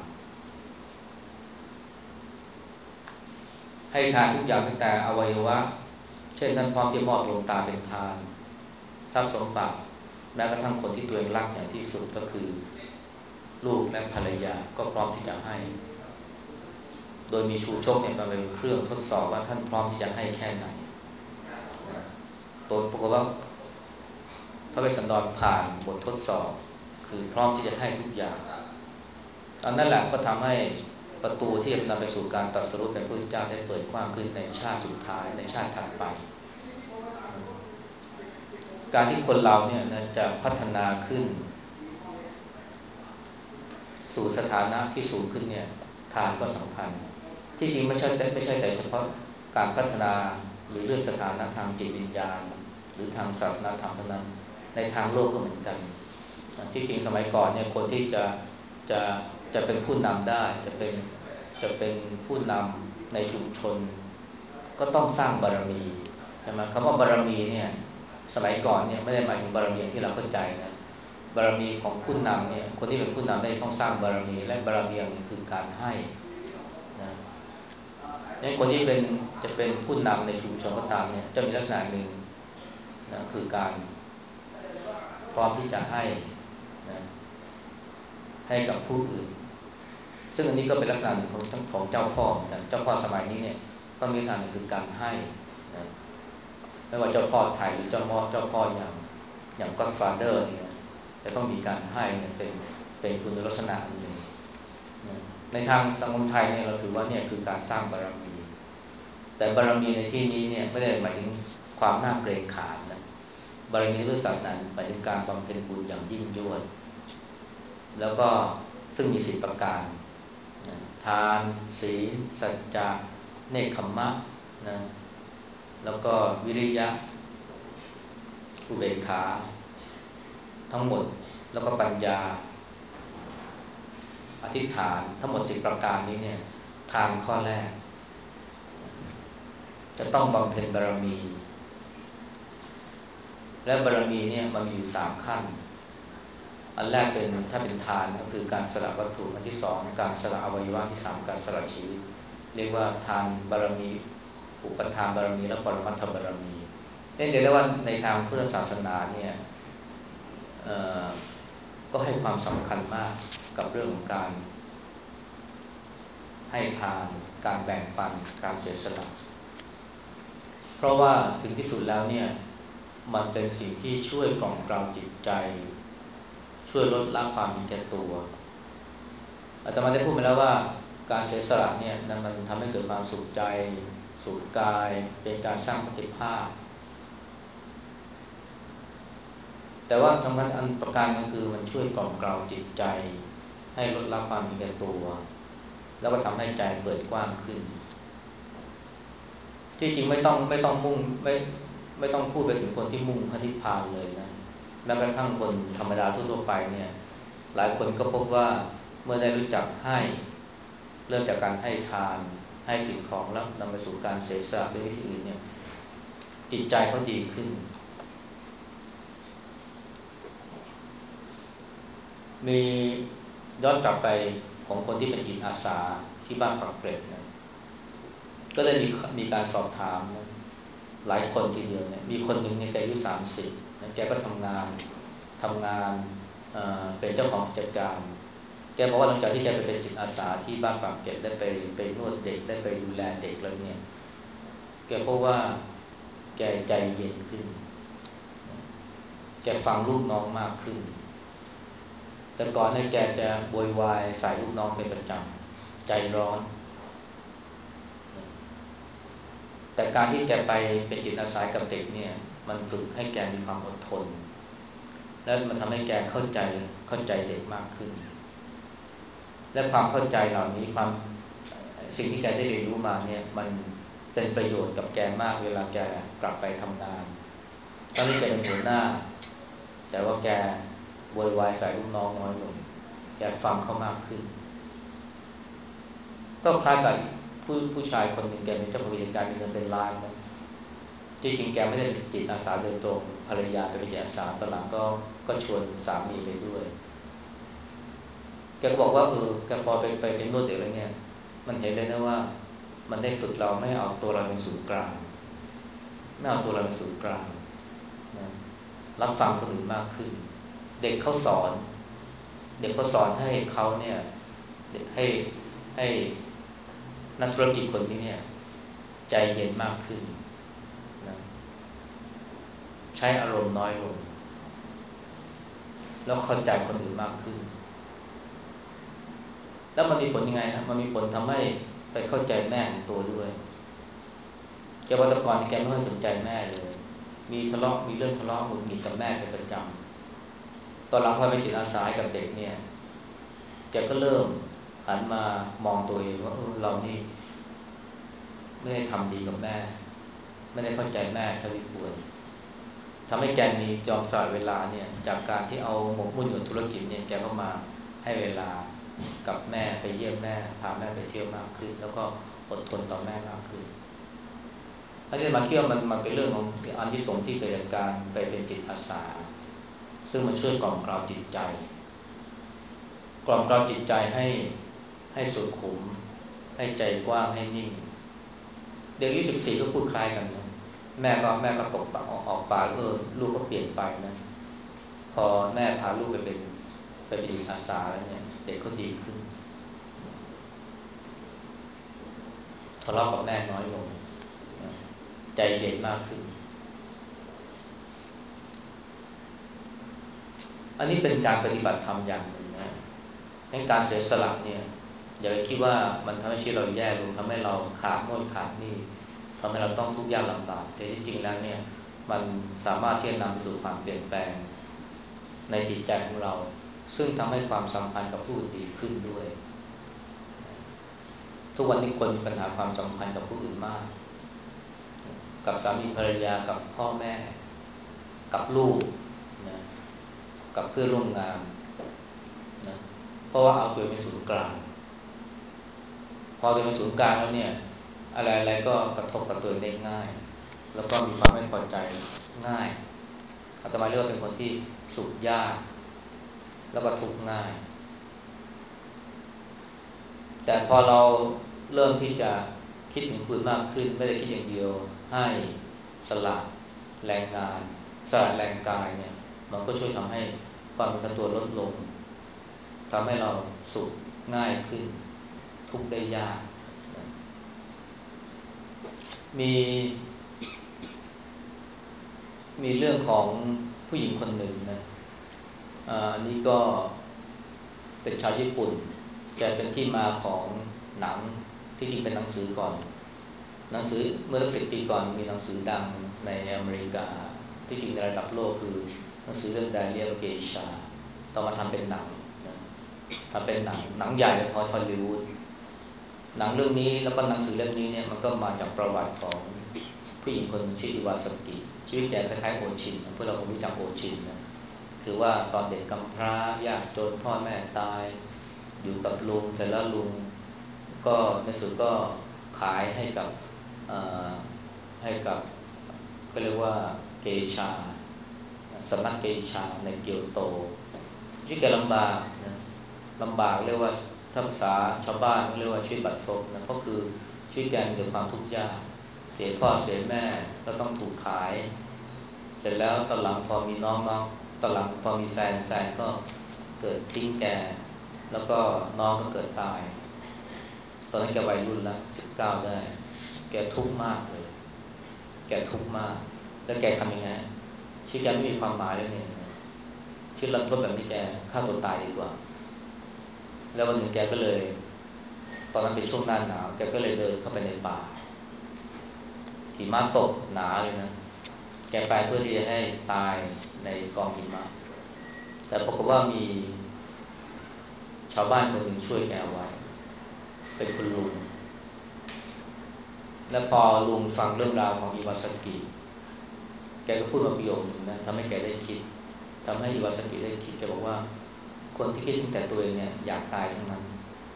ทุกอย่างตั้งแต่อวัยวะเช่นท่านพร้อมที่มอบดวงตาเป็นทานทรัพย์สมบัติแม้กระทั่งคนที่ตัวเองรักอย่างที่สุดก็คือลูกและภรรยาก็พร้อมที่จะให้โดยมีชูชกเนี่ยมาเป็นเครื่องทดสอบว่าท่านพร้อมที่จะให้แค่ไหนปรากฏว่าพระเวสสันดรผ่านบททดสอบคือพร้อมที่จะให้ทุกอย่างตอนนั้นแหละก็ทำให้ประตูที่จะนำไปสู่การตรัสรู้เป็นพระพุทธเจ้าได้เปิดกว้างขึ้นในชาติสุดท้ายในชาติถัดไปการที่คนเราเนี่ยจะพัฒนาขึ้นสู่สถานะที่สูงขึ้นเนี่ยทานก็สำคัญที่จริงไม่ใช่แต่เฉพาะการพัฒนาหรือเรื่องสถานะทางจิตวิญญาณหรือทางศาสนาธรรมเท่านั้นในทางโลกก็เหมือนกันที่จริงสมัยก่อนเนี่ยคนที่จะจะเป็นผู้นำได้จะเป็นผู้นำในชุมชนก็ต้องสร้างบารมีใช่ไหมคำว่าบารมีเนี่ยสมัยก่อนเนี่ยไม่ได้หมายถึงบารมีที่เราเข้าใจนะบารมีของผู้นำเนี่ยคนที่เป็นผู้นำได้ต้องสร้างบารมีและบารมีอย่างหนึ่งคือการให้นะในคนที่จะเป็นผู้นำในชุมชนก็ตามเนี่ยจะมีลักษณะหนึ่งนะคือการพร้อมที่จะให้นะให้กับผู้อื่นซึ่งอันนี้ก็เป็นลักษณะหนึ่งของเจ้าพ่อเหมือนกันเจ้าพ่อสมัยนี้เนี่ยต้องมีลักษณะหนึ่งคือการให้นะไม่ว่าเจ้าพ่อไทยหรือเจ้าพ่ออย่าง Godfather เนี่ยจะต้องมีการให้เนี่ยเป็นคุณลักษณะหนึ่งนะในทางสังคมไทยเนี่ยเราถือว่าเนี่ยคือการสร้างบารมีแต่บารมีในที่นี้เนี่ยไม่ได้หมายถึงความน่าเกรงขามนะบารมีด้วยศาสนาหมายถึงการบำเพ็ญบุญอย่างยิ่งยวดแล้วก็ซึ่งมี10ประการนะทานศีลสัจจะเนคขมมะนะแล้วก็วิริยะอุเบกขาทั้งหมดแล้วก็ปัญญาอธิษฐานทั้งหมด10ประการนี้เนี่ยทานข้อแรกจะต้องบำเพ็ญบารมีและบารมีเนี่ยมันมีอยู่3ขั้นอันแรกเป็นถ้าเป็นทานก็คือการสละวัตถุอันที่2การสละอวัยวะที่3การสละชีวิตเรียกว่าทานบารมีอุปทานบารมีและปรมัตถบารมีเรียกได้ว่าในทางพุทธศาสนาเนี่ยก็ให้ความสำคัญมากกับเรื่องของการให้ทานการแบ่งปันการเสียสละเพราะว่าถึงที่สุดแล้วเนี่ยมันเป็นสิ่งที่ช่วยกล่อมเกลาจิตใจช่วยลดละความมีแก่ตัวอาตมาได้พูดไปแล้วว่าการเสียสละเนี่ยนั้นมันทำให้เกิดความสุขใจสุขกายเป็นการสร้างปฏิภาณแต่ว่าสำคัญอันประการนึงคือมันช่วยกล่อมเกลาจิตใจให้ลดละความมีแก่ตัวแล้วก็ทำให้ใจเปิดกว้างขึ้นที่จริงไม่ต้องมุ่งไม่ต้องพูดไปถึงคนที่มุ่งพระนิพพานเลยนะแม้กระทั่งคนธรรมดาทั่วไปเนี่ยหลายคนก็พบว่าเมื่อได้รู้จักให้เริ่มจากการให้ทานให้สิ่งของแล้วนำไปสู่การเสียสละด้วยวิธีอื่นเนี่ยจิตใจเขาดีขึ้นมีย้อนกลับไปของคนที่เป็นจิตอาสาที่บ้านปักเกร็ดนะก็เลยมีการสอบถามนะหลายคนทีเดียวเนี่ยมีคนหนึ่งเนี่ยแกอายุ30แล้วแกก็ทำงานเป็นเจ้าของกิจการแกบอกว่าหลังจากที่แกไปเป็นจิตอาสาที่บ้านปากเกร็ดได้ไปนวดเด็กได้ไปดูแลเด็กแล้วเนี่ยแกพบว่าแกใจเย็นขึ้นแกฟังลูกน้องมากขึ้นแต่ก่อนเนี่ยแกจะโวยวายใส่ลูกน้องเป็นประจำใจร้อนแต่การที่แกไปเป็นจิตอาสากับเด็กเนี่ยมันฝึกให้แกมีความอดทนและมันทำให้แกเข้าใจเด็กมากขึ้นและความเข้าใจเหล่านี้สิ่งที่แกได้เรียนรู้มาเนี่ยมันเป็นประโยชน์กับแกมากเวลาแกกลับไปทำงานตอนนี้แกเป็นหัวหน้าแต่ว่าแกโวยวายใส่ลูกน้องน้อยลงแกฟังเขามากขึ้นก็คล้ายกับผู้ชายคนหนึ่งแกเป็นเจ้าของกิจการมีเงินเป็นล้านนะที่จริงแกไม่ได้เป็นจิตอาสาโดยตรงภรรยาเป็นจิตอาสาตอนหลังก็ชวนสามีไปด้วยแกก็บอกว่าแกพอไปเป็นนวดเด็กแล้วเนี่ยมันเห็นเลยนะว่ามันได้ฝึกเราไม่เอาตัวเราเป็นศูนย์กลางไม่เอาตัวเราเป็นศูนย์กลางนะรับฟังคนอื่นมากขึ้นเด็กเขาสอนให้เขาเนี่ยให้นักธุรกิจคนนี้เนี่ยใจเย็นมากขึ้นนะใช้อารมณ์น้อยลงแล้วเข้าใจคนอื่นมากขึ้นแล้วมันมีผลยังไงนะมันมีผลทำให้ไปเข้าใจแม่ของตัวด้วยแกว่าแต่ก่อนแกไม่ค่อยสนใจแม่เลยมีเรื่องทะเลาะหงุดหงิดกับแม่เป็นประจำตอนหลังพอไปจิตอาสากับเด็กเนี่ยแกก็เริ่มหันมามองตัวเองว่าเรานี่ไม่ได้ทำดีกับแม่ไม่ได้เข้าใจแม่เท่าที่ควรทำให้แกมียอมสละเวลาเนี่ยจากการที่เอาหมกมุ่นกับธุรกิจเนี่ยแกก็มาให้เวลากับแม่ไปเยี่ยมแม่พาแม่ไปเที่ยวมากขึ้นแล้วก็อดทนต่อแม่มากขึ้นอันนี้มาเที่ยวมันเป็นเรื่องของอานิสงส์ที่เกิดจากการไปเป็นจิตอาสาซึ่งมันช่วยกล่อมเกลาจิตใจกล่อมเกลาจิตใจให้สุขุมให้ใจกว้างให้นิ่งเด็กอายุ14ก็พูดคล้ายกันนะแม่ก็ตกปากออกปากลูกก็เปลี่ยนไปนะพอแม่พาลูกไปเป็นจิตอาสาแล้วเนี่ยเด็กก็ดีขึ้นทะเลาะกับแม่น้อยลงนะใจเย็นมากขึ้นอันนี้เป็นการปฏิบัติธรรมอย่างหนึ่งนะในการเสียสละเนี่ยอย่าไปคิดว่ามันทำให้ชีวิตเราแย่ลงทำให้เราขาดโน่นขาดนี่ทำให้เราต้องทุกข์ยากลำบากแต่ที่จริงแล้วเนี่ยมันสามารถที่จะนำไปสู่ความเปลี่ยนแปลงในจิตใจของเราซึ่งทำให้ความสัมพันธ์กับผู้อื่นดีขึ้นด้วยทุกวันนี้คนมีปัญหาความสัมพันธ์กับผู้อื่นมากกับสามีภรรยากับพ่อแม่กับลูกนะกับเพื่อนร่วมงานนะเพราะว่าเอาตัวเป็นศูนย์กลางพอตัวเป็นศูนย์กลางแล้วเนี่ยอะไรๆก็กระทบกับตัวได้ง่ายแล้วก็มีความไม่พอใจง่ายอาตมาเรียกว่าเป็นคนที่สุขยากแล้วก็ทุกข์ง่ายแต่พอเราเริ่มที่จะคิดถึงคุณมากขึ้นไม่ได้คิดอย่างเดียวให้สละแรงงานสละแรงกายเนี่ยมันก็ช่วยทำให้ความเป็นตัวลดลงทำให้เราสุขง่ายขึ้นทุกข์ได้ยากมีมีเรื่องของผู้หญิงคนหนึ่งนะอันนี้ก็เป็นชาวญี่ปุ่นแกเป็นที่มาของหนังที่จริงเป็นหนังสือก่อนหนังสือเมื่อ10 ปีก่อนมีหนังสือดังในอเมริกาที่จริงในระดับโลกคือหนังสือเรื่อง Diary of a Geisha ต่อมาทำเป็นหนังนะทำเป็นหนังใหญ่พอฮอลลีวูดหนังเรื่องนี้แล้วก็หนังสือเล่มนี้เนี่ยมันก็มาจากประวัติของผู้หญิงคนชื่ออิวาสกิชีวิตแกคล้ายๆโอชินเพื่อเราคงรู้จักโอชินนะคือว่าตอนเด็กกำพร้ายากจนพ่อแม่ตายอยู่กับลุงเสร็จแล้วลุงก็ในสุดก็ขายให้กับก็เรียกว่าเกชาสำนักเกชาในเกียวโตชีวิตแกลำบากนะลำบากเรียกว่าถ้าภาษาชาวบ้านเรียกว่าชีวิตบัดซบนะก็คือชีวิตแกมีแต่ความทุกข์ยากเสียพ่อเสียแม่ก็ต้องถูกขายเสร็จแล้วตอนหลังพอมีน้องตอนหลังพอมีแฟนก็เกิดทิ้งแกแล้วก็น้องก็เกิดตายตอนนั้นแกวัยรุ่นแล้ว19ได้แกทุกข์มากเลยแกทุกข์มากแล้วแกทำยังไงชีวิตแกไม่มีความหมายเลยเนี่ยชีวิตรันทดแบบนี้แกฆ่าตัวตายดีกว่าแล้ววันหนึ่งแกก็เลยตอนนั้นเป็นช่วงหน้าหนาวแกก็เลยเดินเข้าไปในป่าหิมะตกหนาเลยนะแกไปเพื่อที่จะให้ตายในกองหิมะแต่ปรากฏว่ามีชาวบ้านคนหนึ่งช่วยแกไว้เป็นคุณลุงและพอลุงฟังเรื่องราวของอิวาซากิแกก็พูดมาประโยคนึงนะทำให้แกได้คิดทำให้อิวาซากิได้คิดแกบอกว่าคนที่คิดถึงแต่ตัวเองเนี่ยอยากตายทั้งนั้น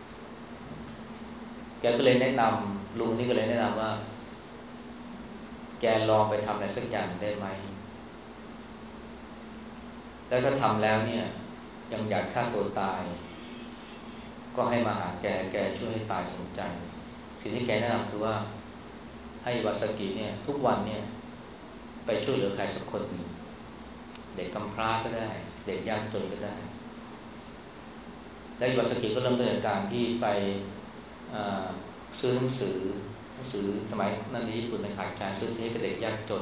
แกก็เลยแนะนำลุงนี่ก็เลยแนะนำว่าแกลองไปทำอะไรสักอย่างได้ไหมแล้วถ้าทำแล้วเนี่ยยังอยากฆ่าตัวตายก็ให้มาหาแกช่วยให้ตายสมใจสิ่งที่แกแนะนำคือว่าให้วาซากิเนี่ยทุกวันเนี่ยไปช่วยเหลือใครสักคนหนึ่งเด็กกำพร้าก็ได้เด็กยากจนก็ได้และวาซากิก็เริ่มต้นจากการที่ไปซื้อหนังสือสมัยนั้นในญี่ปุ่นเป็นขาดการซื้อให้กับเด็กยากจน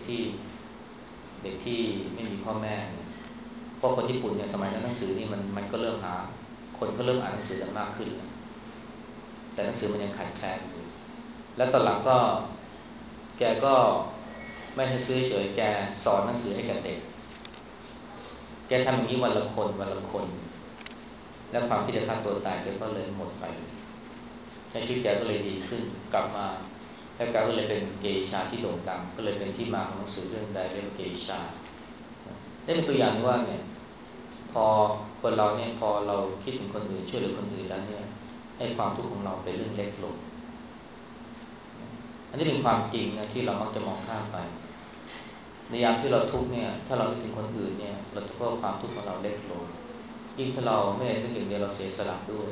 เด็กที่ไม่มีพ่อแม่เพราะคนญี่ปุ่นเนี่ยสมัยนั้นหนังสือนี่มันก็เริ่มหาคนก็เริ่มอ่านหนังสือกันมากขึ้นแต่หนังสือมันยังขาดแคลนอยู่แล้วตอนหลังก็แกก็ไม่ให้ซื้อเฉยแกสอนหนังสือให้กับเด็กแกทำอย่างนี้วันละคนแล้วความคิดจะฆ่าตัวตายแกก็เลยหมดไปในชีวิตแกก็เลยดีขึ้นกลับมาแล้วแกก็เลยเป็นเกย์ชาที่โด่งดังก็เลยเป็นที่มาของหนังสือเรื่องใดเรื่องเกย์ชาได้เป็นตัวอย่างว่าเนี่ยพอคนเราเนี่ยพอเราคิดถึงคนอื่นช่วยเหลือคนอื่นแล้วเนี่ยให้ความทุกข์ของเราเป็นเรื่องเล็กลงอันนี้เป็นความจริงนะที่เรามักจะมองข้ามไปในยามที่เราทุกข์เนี่ยถ้าเราคิดถึงคนอื่นเนี่ยเราจะพบความทุกข์ของเราเล็กลงยิ่งถ้าเราไม่ได้นึกอย่างเดียวเราเสียสละด้วย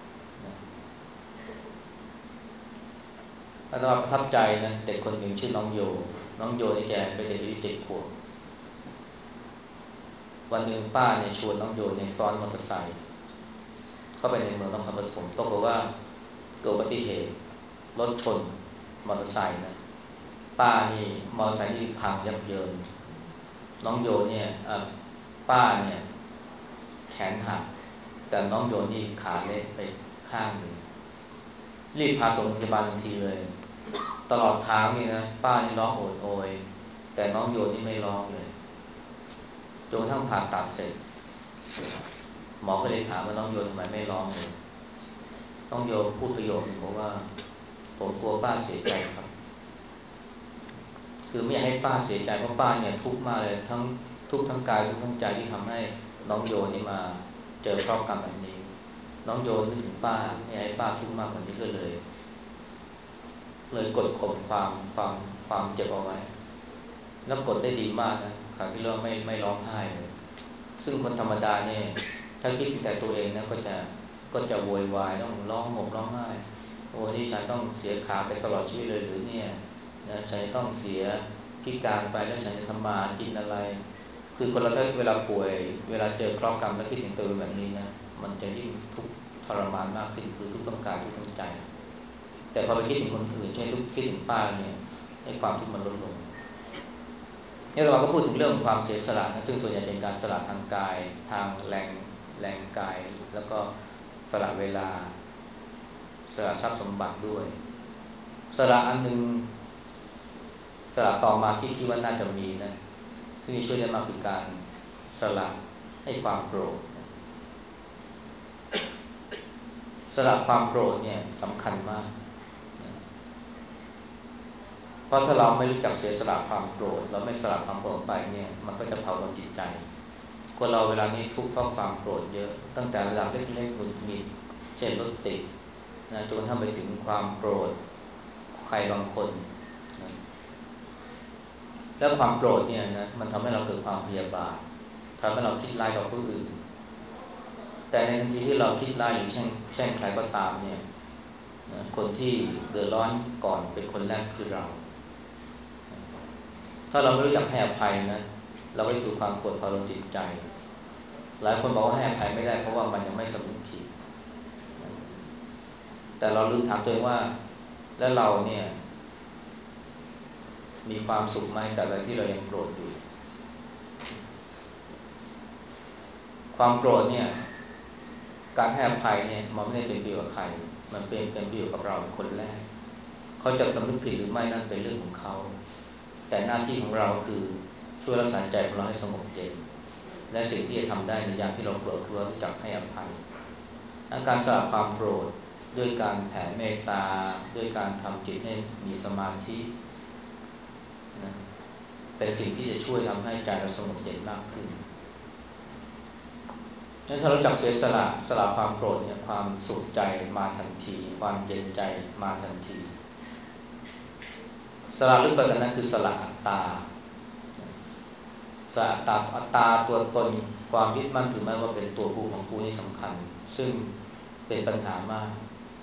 อาตมาประทับใจนะเด็กคนหนึ่งชื่อน้องโยนี่แกเป็นเด็กอายุ7 ขวบวันหนึ่งป้าเนี่ยชวนน้องโยเนี่ยซ้อนมอเตอร์ไซค์เข้าไปในเมืองนครปฐมปรากฏว่าเกิดอุบัติเหตุรถชนมอเตอร์ไซค์นะป้านี่มอเตอร์ไซค์ที่พังยับเยินน้องโยเนี่ยป้าเนี่ยแขนหักแต่น้องโยนี่ขาเละไปข้างหนึ่งรีบพาส่งโรงพยาบาลทันทีเลยตลอดทางนี่นะป้านี่ร้องโอดโอยแต่น้องโยนี่ไม่ร้องเลยจนกระทั่งผ่าตัดเสร็จหมอก็เลยถามว่าน้องโยทำไมไม่ร้องเลยน้องโยพูดประโยคนึงบอกว่าผมกลัวป้าเสียใจครับคือไม่อยากให้ป้าเสียใจเพราะป้าเนี่ยทุกข์มากเลยทั้งทุกข์ทั้งกายทุกข์ทั้งใจที่ทำให้น้องโยนี่มาเจอครอบครัวแบบนี้น้องโยนึกถึงป้าไม่อยากให้ป้าทุกข์มากกว่านี้ก็เลยกดข่มความเจ็บเอาไว้แล้วกดได้ดีมากนะคราวที่เราไม่ร้องไห้เลยซึ่งคนธรรมดาเนี่ยถ้าคิดถึงแต่ตัวเองนะก็จะโวยวายต้องร้องห่มร้องไห้โอ้นี่ฉันต้องเสียขาไปตลอดชีวิตเลยหรือเนี่ยนะฉันต้องเสียพิการไปแล้วฉันจะทำมากินอะไรคือคนเราถ้าเวลาป่วยเวลาเจอเคราะห์กรรมแล้วคิดถึงตัวเองแบบนี้นะมันจะยิ่งทุกข์ทรมานมากขึ้นคือทุกข์ต้องการทุกข์ต้องใจแต่พอไปคิดถึงคนอื่นใช่ทุกคิดถึงป้าเนี่ยให้ความทุกข์มันลดลงเนี่ยเราก็พูดถึงเรื่องของความเสียสละนะซึ่งส่วนใหญ่เป็นการสละทางกายทางแรงกายแล้วก็สละเวลาสละทรัพย์สมบัติด้วยสละอันนึงสละต่อมาที่คิดว่าน่าจะมีนะซึ่งช่วยได้มากคือการสละให้ความโกรธสละความโกรธเนี่ยสำคัญมากเพราะถ้าเราไม่รู้จักเสียสละความโกรธเราไม่สละความโกรธไปเนี่ยมันก็จะเผาลนจิตใจคนเราเวลานี้ทุกข์เพราะความโกรธเยอะตั้งแต่ระดับเล็กๆหงุดหงิดเช่นรถติดนะจนกระทั่งไปถึงความโกรธใครบางคนนะแล้วความโกรธเนี่ยนะมันทำให้เราเกิดความพยาบาททำให้เราคิดร้ายกับผู้อื่นแต่ในทันทีที่เราคิดร้ายหรือแช่งใครก็ตามเนี่ยนะคนที่เดือดร้อนก่อนเป็นคนแรกคือเราถ้าเราไม่รู้จักให้อภัยนะเราก็จะถูกความโกรธทรมานจิตใจหลายคนบอกว่าให้อภัยไม่ได้เพราะว่ามันยังไม่สำนึกผิดแต่เราลืมถามตัวเองว่าแล้วเราเนี่ยมีความสุขไหมแต่เวลาที่เรายังโกรธอยู่ความโกรธเนี่ยการให้อภัยเนี่ยมันไม่ได้เป็นประโยชน์กับใครมันเป็นประโยชน์กับเราคนแรกเขาจะสำนึกผิดหรือไม่นั่นเป็นเรื่องของเขาแต่หน้าที่ของเราคือช่วยรักษาใจของเราให้สงบเย็นและสิ่งที่จะทำได้ในยามที่เราโกรธคือรู้จักให้อภัยการสละความโกรธด้วยการแผ่เมตตาด้วยการทำจิตให้มีสมาธินะเป็นสิ่งที่จะช่วยทำให้ใจเราสงบเย็นมากขึ้นงั้นถ้าเราจักเสียสละความโกรธเนี่ยความสุขใจมาทันทีความเย็นใจมาทันทีสละลึกไปกว่านั้นคือสละอัตตาสละอัตตาตัวตนความยึดมั่นถือมั่นว่าเป็นตัวกูของกูนี่สำคัญซึ่งเป็นปัญหามาก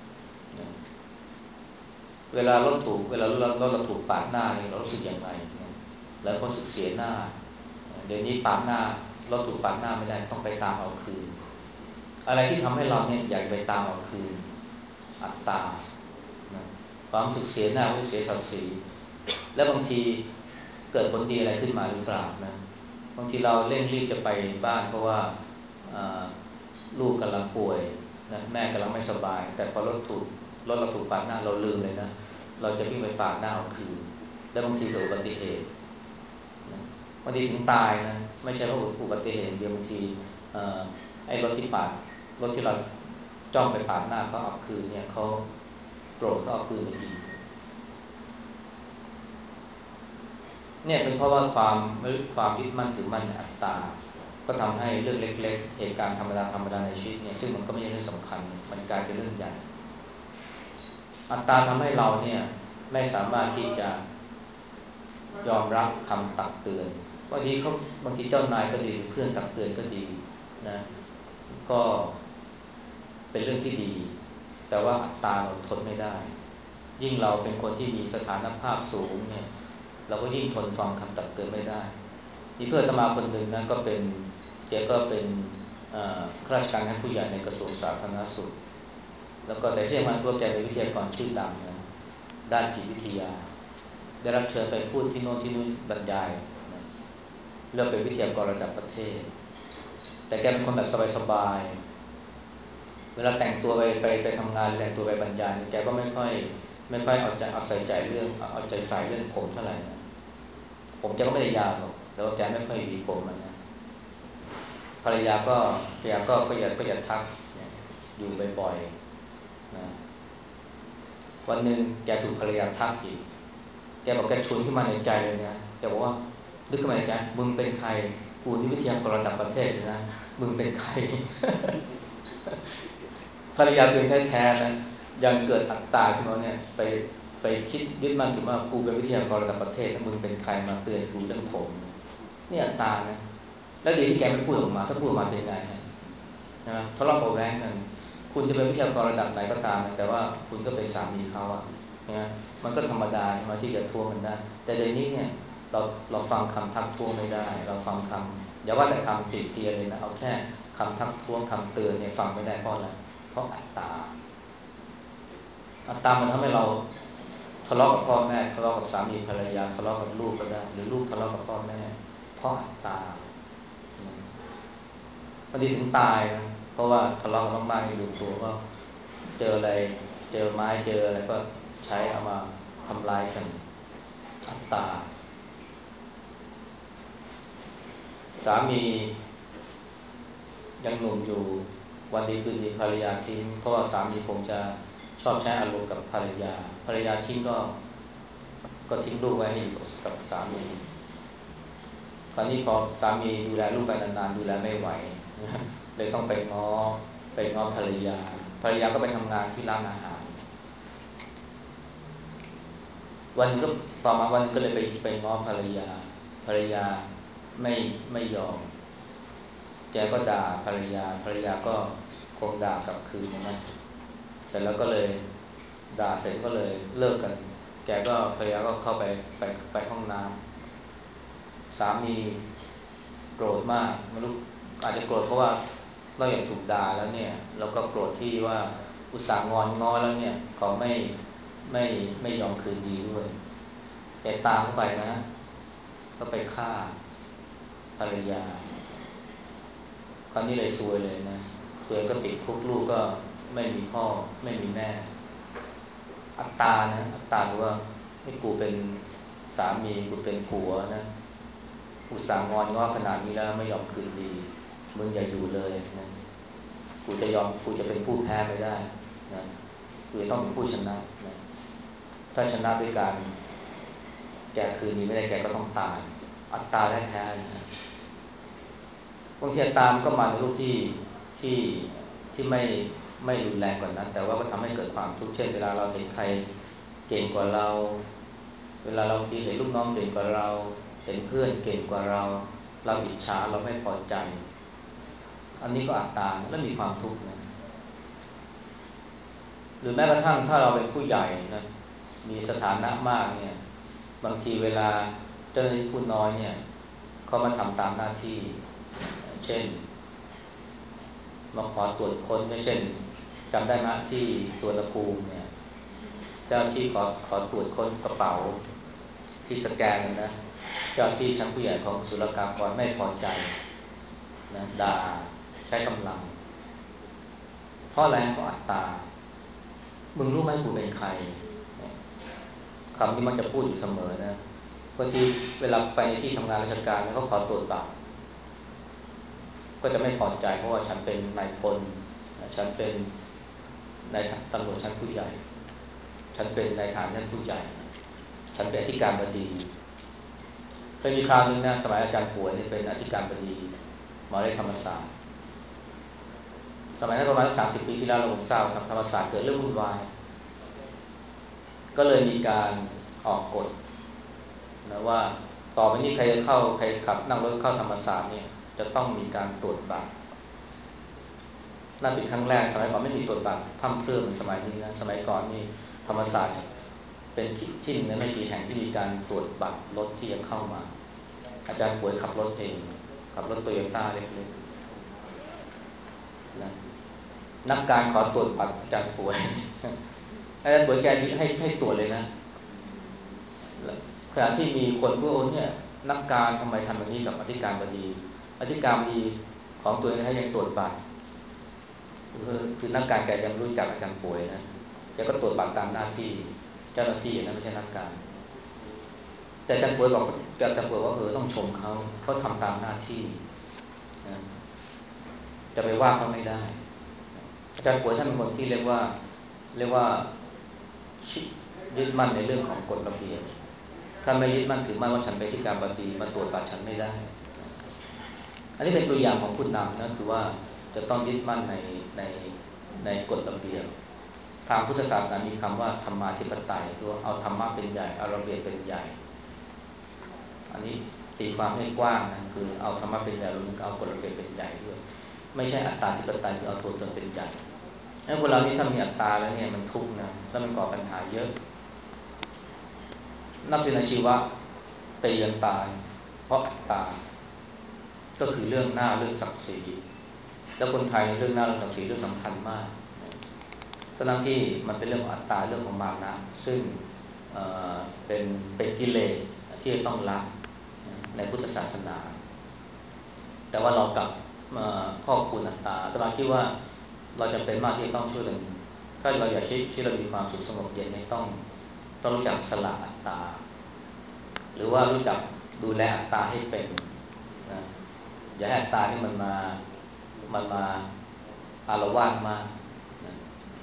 เวลาเราถูกปาดหน้านี่เรารู้สึกยังไงแล้วก็รู้สึกเสียหน้าเดี๋ยวนี้ปาดหน้าเราถูกปาดหน้าไม่ได้ต้องไปตามเอาคืนอะไรที่ทำให้เราเนี่ยอยากไปตามเอาคืนอัตตาความรู้สึกเสียหน้ารู้สึกเสียศักดิ์ศรีและบางทีเกิดผลดีอะไรขึ้นมาหรือเปล่านะบางทีเราเร่งรีบจะไปบ้านเพราะว่าลูกกำลังป่วยนะแม่กำลังไม่สบายแต่พอรถเราถูกปาดหน้าเราลืมเลยนะเราจะวิ่งไปปาดหน้าเอาคืนและบางทีเกิดอุบัติเหตุบางทีถึงตายนะไม่ใช่เพราะอุบัติเหตุเดียวบางทีไอ้รถที่เราจ้องไปปาดหน้าเขาเอาคืนเนี่ยเขาโกรธก็เอาปืนมายิงเนี่ยเป็นเพราะว่าความยึดมั่นถือมั่นในอัตตาก็ทำให้เรื่องเล็กๆเหตุการณ์ธรรมดาในชีวิตเนี่ยซึ่งมันก็ไม่ใช่เรื่องสำคัญมันกลายเป็นเรื่องใหญ่อัตตาทำให้เราเนี่ยไม่สามารถที่จะยอมรับคำตักเตือนบางทีเจ้านายก็ดีเพื่อนตักเตือนก็ดีนะก็เป็นเรื่องที่ดีแต่ว่าอัตตาเราทนไม่ได้ยิ่งเราเป็นคนที่มีสถานภาพสูงเนี่ยเราก็ยิ่งทนฟังคำตักเตือนไม่ได้มีเพื่อนอาตมาคนหนึ่งนะแกก็เป็นข้าราชการชั้นผู้ใหญ่ในกระทรวงสาธารณสุขแล้วก็แต่ที่สำคัญคือแกเป็นวิทยากรชื่อดังนะด้านจิตวิทยาได้รับเชิญไปพูดที่โน่นที่นู่นบรรยายนะเลือกเป็นวิทยากรระดับประเทศแต่แกเป็นคนแบบสบายๆเวลาแต่งตัวไปทำงานแต่งตัวไปบรรยายแกก็ไม่ค่อยเอาใส่ใจเอาใจใส่เรื่องผมเท่าไหร่นะผมแกก็ไม่ได้ยาวหรอกแต่ว่าแกไม่ค่อยหวีผมมันนะภรรยาก็อย่าทักอยู่บ่อยๆนะวันหนึ่งแกถูกภรรยาทักอีกแกบอกแกฉุนขึ้นมาในใจเลยนะแกบอกว่านึกขึ้นมาในใจมึงเป็นใครกูนี่วิทยากรระดับประเทศนะมึงเป็นใครภรรยาตัวเองแท้ๆนะยังเกิดอัตตาขึ้นมาเนี่ยไปคิดยึดมั่นถือว่ากูเป็นวิทยากรระดับประเทศมึงเป็นใครมาเตือนกูเรื่องผมนี่อัตตานะแล้วดีที่แกไม่พูดออกมาถ้าพูดออกมาเป็นไงนะทะเลาะเบาะแว้งกันคุณจะเป็นวิทยากรระดับไหนก็ตามแต่ว่าคุณก็เป็นสามีเขาอะนะมันก็ธรรมดามาที่จะทวงกันได้แต่เดี๋ยวนี้เนี่ยเราเราฟังคำทักท้วงไม่ได้เราฟังคำอย่าว่าแต่คำติเตียนเลยนะเอาแค่คำทักท้วงคำเตือนเนี่ยฟังไม่ได้เพราะอะไรเพราะอัตตามันทำให้เราทะเลาะกับพ่อแม่ทะเลาะกับสามีภรรยาทะเลาะกับลูกก็ได้หรือลูกทะเลาะกับพ่อแม่เพราะอัตตาบางทีถึงตายนะเพราะว่าทะเลาะกันมากๆนี่ลืมตัวว่าเจออะไรเจอไม้เจออะไรก็ใช้เอามาทำลายกันอัตตาสามียังหนุ่มอยู่วันดีคืนดีภรรยาทิ้งเพราะว่าสามีคงจะชอบใช้อารมณ์กับภรรยาทิ้งก็ทิ้งลูกไว้ให้อยู่กับสามีคราวนี้พอสามีดูแลลูกไปนานๆดูแลไม่ไหวเลยต้องไปง้อภรรยาก็ไปทำงานที่ร้านอาหารวันก็ต่อมาวันก็เลยไปง้อภรรยาไม่ไม่ยอมแกก็ด่าภรรยาก็คงด่ากลับคืนนะเสร็จแล้วก็เลยด่าเสร็จก็เลยเลิกกันแกก็ภรรยาก็เข้าไปห้องน้ำสามีโกรธมากไม่รู้อาจจะโกรธเพราะว่านอกจากถูกด่าแล้วเนี่ยแล้วก็โกรธที่ว่าอุตส่าห์งอนง้อแล้วเนี่ยเขาไม่ไม่ยอมคืนดีด้วยแต่ตามเข้าไปนะก็ไปฆ่าภรรยาคราวนี้เลยซวยเลยนะตัวเองก็ติดคุกลูกก็ไม่มีพ่อไม่มีแม่อัตตานะอัตตาหรือว่าให้กูเป็นสามีกูเป็นผัวนะอุตส่าห์งอนง้อขนาดนี้แล้วไม่ยอมคืนดีมึงอย่าอยู่เลยนะกูจะเป็นผู้แพ้ไม่ได้นะกูจะต้องเป็นผู้ชนะนะถ้าชนะด้วยการแกคืนดีไม่ได้แกก็ต้องตายอัตตาแท้ๆนะบางทีอัตตามันก็มาในรูปที่ที่ไม่รุนแรงกว่านั้นแต่ว่าก็ทำให้เกิดความทุกข์เช่นเวลาเราเห็นใครเก่งกว่าเราเวลาเราที่เห็นลูกน้องเก่งกว่าเราเห็นเพื่อนเก่งกว่าเราเราอิจฉาเราไม่พอใจอันนี้ก็อัตตาและมีความทุกข์นะหรือแม้กระทั่งถ้าเราเป็นผู้ใหญ่นะมีสถานะมากเนี่ยบางทีเวลาเจ้าหน้าที่ผู้น้อยเนี่ยเขามาทำตามหน้าที่เช่นมาขอตรวจค้นเช่นจำได้ไหมที่สวนภูมิเนี่ยเจ้าที่ขอตรวจค้นกระเป๋าที่สแกนนะเจ้าที่ชั้นผู้ใหญ่ของศุลกากรไม่พอใจนะด่าใช้กำลังเพราะอะไรเพราะอัตตามึงรู้ไหมกูเป็นใครคำที่มักจะพูดอยู่เสมอนะบางทีเวลาไปในที่ทำงานราชการแล้วก็ขอตรวจบัตรก็จะไม่พอใจเพราะว่าฉันเป็นนายพลฉันเป็นนายตำรวจชั้นผู้ใหญ่ฉันเป็นนายทหารชั้นผู้ใหญ่ฉันเป็นอธิการบดีเคยมีคราวนึงนะสมัยอาจารย์ป่วยนี่เป็นอธิการบดีมหาวิทยาลัยธรรมศาสตร์สมัยนั้นประมาณ30 ปีที่แล้วเราคงทราบครับธรรมศาสตร์เกิดเรื่องวุ่นวายก็เลยมีการออกกฎนะว่าต่อไปนี้ใครจะเข้าใครขับนั่งรถเข้าธรรมศาสตร์เนี่ยจะต้องมีการตรวจบัตรนั่นเป็นครั้งแรกสมัยก่อนไม่มีตรวจบัตรพร่ำเพรื่อเหมือนสมัยนี้นะสมัยก่อนนี่ธรรมศาสตร์เป็นที่หนึ่งในไม่กี่แห่งที่มีการตรวจบัตรรถที่จะเข้ามาอาจารย์ป่วยขับรถเองขับรถโตโยต้าเล็กๆนะนักการขอตรวจบัตรอาจารย์ป่วยอาจารย์ป่วยแกให้ตรวจเลยนะขณะที่มีคนพูดเนี่ยนักการทำไมทำแบบนี้กับอธิการบดีอธิการบดีของตัวเองให้ยังตรวจบัตรคือนักการแกยังรู้จักอาจารย์ป่วยนะแกก็ตรวจบัตรตามหน้าที่เจ้าหน้าที่นะไม่ใช่นักการแต่อาจารย์ป่วยบอกอาจารย์ป่วยว่าต้องชมเขาทำตามหน้าที่นะจะไปว่าเขาไม่ได้อาจารย์ป่วยท่านเป็นคนที่เรียกว่ายึดมั่นในเรื่องของกฎระเบียบถ้าไม่ยึดมั่นถือมั่นว่าฉันไปที่การบดีมาตรวจบัตรฉันไม่ได้อันนี้เป็นตัวอย่างของผู้นำนะคือว่าจะต้องยึดมั่นในในกฎระเบียบทางพุทธศาสนามีคำว่าธรรมาธิปไตยคือเอาธรรมะเป็นใหญ่เอาระเบียบเป็นใหญ่อันนี้ตีความให้กว้างนะคือเอาธรรมะเป็นใหญ่รวมถึงเอากฎระเบียบเป็นใหญ่ด้วยไม่ใช่อัตตาธิปไตยคือเอาตัวตนเป็นใหญ่แล้วคนเรานี่ถ้ามีอัตตาแล้วเนี่ยมันทุกข์นะแล้วมันก่อปัญหาเยอะนักเรียนอาชีวะตีกันตายเพราะอัตตาก็คือเรื่องหน้าเรื่องศักดิ์ศรีแล้วคนไทยเรื่องหน้าเรื่องศักดิ์ศรีเรื่องสำคัญมากทั้งที่มันเป็นเรื่องของอัตตาเรื่องของมานะซึ่งเอ่อเป็นกิเลสที่ต้องละในพุทธศาสนาแต่ว่าเรากลับครอบคลุมอัตตาแต่เราคิดว่าเราจำเป็นมากที่จะต้องช่วยกันถ้าเราอยากที่เรามีความสุขสงบเย็นเนี่ยต้องรู้จักสละอัตตาหรือว่ารู้จักดูแลอัตตาให้เป็นนะอย่าให้อัตตานี่มันมาอารวาสมากนะ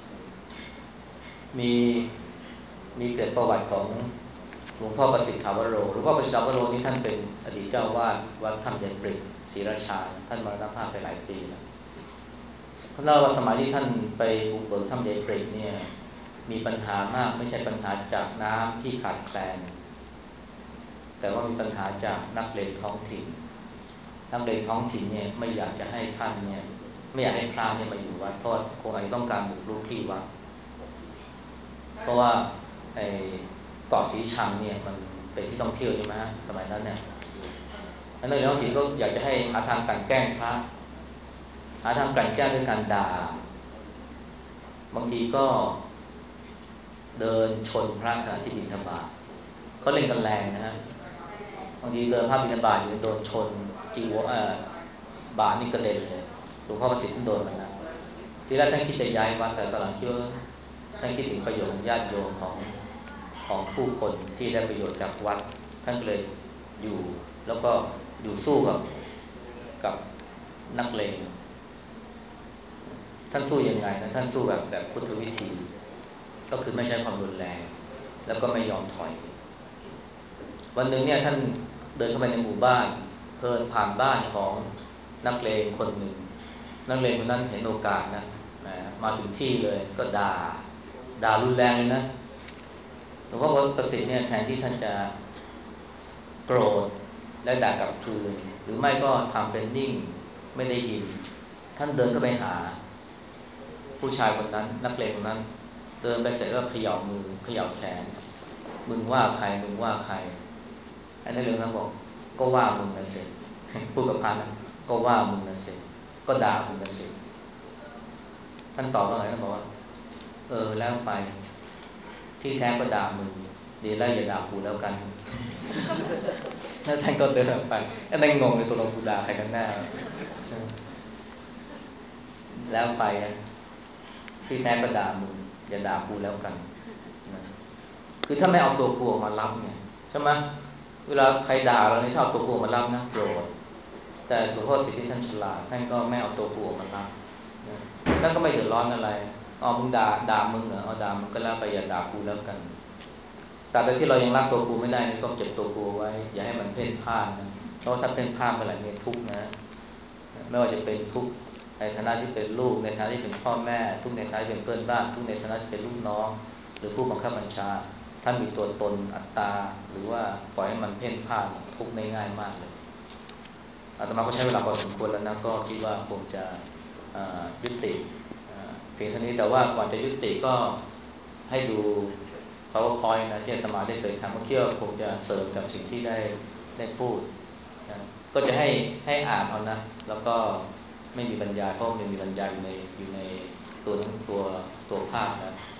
มีเกิดประวัติของหลวงพ่อประสิทธาวโรหลวงพ่อประสิทธาวโรนี่ท่านเป็นอดีตเจ้าวาดวัดถ้ำใหญ่ปริกศรีราชาท่านมรณภาพไปหลายปีแล้วเขาเล่าว่าสมัยที่ท่านไปบุกเบิกถ้ำใหญ่ปริกเนี่ยมีปัญหามากไม่ใช่ปัญหาจากน้ำที่ขาดแคลนแต่ว่ามีปัญหาจากนักเลงท้องถิ่นนักเลงท้องถิ่นเนี่ยไม่อยากจะให้ท่านเนี่ยไม่อยากให้พระเนี่ยมาอยู่วัดเพราะคงอาจจะต้องการบุกรุกที่วัดเพราะว่าไอ้เกาะสีชังเนี่ยมันเป็นที่ท่องเที่ยวใช่ไหมฮะสมัยนั้นเนี่ยอันนั้นบางทีก็อยากจะให้หาทางกลั่นแกล้งพระหาทางกลั่นแกล้งด้วยการด่าบางทีก็เดินชนพระขณะที่บิณฑบาตเขาเล่นกันแรงนะฮะบางทีเดินพระบิณฑบาตอยู่โดนชนจีวรบาทนี่กระเด็นเลยหลวงพ่อประสิทธิ์ท่านโดนมันนะทีแรกท่านคิดจะย้ายวัดแต่ตอนหลังเชื่อท่านคิดถึงประโยชน์ของญาติโยมของผู้คนที่ได้ประโยชน์จากวัดท่านเลยอยู่แล้วก็อยู่สู้กับนักเลงท่านสู้ยังไงนะท่านสู้แบบพุทธวิธีก็คือไม่ใช้ความรุนแรงแล้วก็ไม่ยอมถอยวันหนึ่งเนี่ยท่านเดินเข้าไปในหมู่บ้านเพลินผ่านบ้านของนักเลงคนหนึ่งนักเลงคนนั้นเห็นโอกาสนะมาถึงที่เลยก็ด่ารุนแรงเลยนะหลวงพ่อประสิทธิ์เนี่ยแทนที่ท่านจะโกรธและด่ากลับคืนหรือไม่ก็ทำเป็นนิ่งไม่ได้ยินท่านเดินเข้าไปหาผู้ชายคนนั้นนักเลงคนนั้นเดินไปเสร็จก็เขย่ามือเขย่าแขนมึงว่าใครมึงว่าใครไอ้นักเลงคนนั้นบอกก็ว่ามึงนะเสร็จพูดกับพระนั้นก็ว่ามึงนะเสร็จก็ด่ามึงนะเสร็จท่านตอบว่าไงท่านบอกว่าแล้วไปที่แท้ก็ด่ามึงดีแล้วอย่าด่ากูแล้วกันแล้วท่านก็เดินออกไปแล้วท่านงงเลยตัวลงกูด่าใครกันแน่แล้วไปที่แท้ก็ด่ามึงอย่าด่ากูแล้วกันนะคือถ้าไม่เอาตัวกูออกมารับเนี่ยใช่ไหมเวลาใครด่าเราเนี่ยถ้าเอาตัวกูออกมารับนะโกรธแต่หลวงพ่อสิทธิท่านฉลาดท่านก็ไม่เอาตัวกูออกมารับนะท่านก็ไม่เดือดร้อนอะไรมึงด่ามึงเหรอด่ามึงก็แล้วไปอย่าด่ากูแล้วกันแต่ที่เรายังรักตัวกูไม่ได้นี่ก็เก็บตัวกูไว้อย่าให้มันเพ่นพ่านนะเพราะถ้าเพ่นพ่านเมื่อไหร่เนี่ยทุกข์นะไม่ว่าจะเป็นทุกข์ในฐานะที่เป็นลูกในฐานะที่เป็นพ่อแม่ทุกข์ในฐานะที่เป็นเพื่อนบ้านทุกข์ในฐานะที่เป็นลูกน้องหรือผู้บังคับบัญชาถ้ามีตัวตนอัตตาหรือว่าปล่อยให้มันเพ่นพ่านทุกข์ได้ง่ายมากเลยอาตมาก็ใช้เวลาพอสมควรแล้วนะก็คิดว่าคงจะยุติเพียงเท่านี้แต่ว่าก่อนจะยุติก็ให้ดู PowerPoint นะที่อาตมาได้เคยทำเมื่อกี้คงจะเสริมกับสิ่งที่ได้พูดนะก็จะให้อ่านเอานะแล้วก็ไม่มีบรรยายเพราะมันมีบรรยายอยู่ในตัวทั้งตัวภาพนะ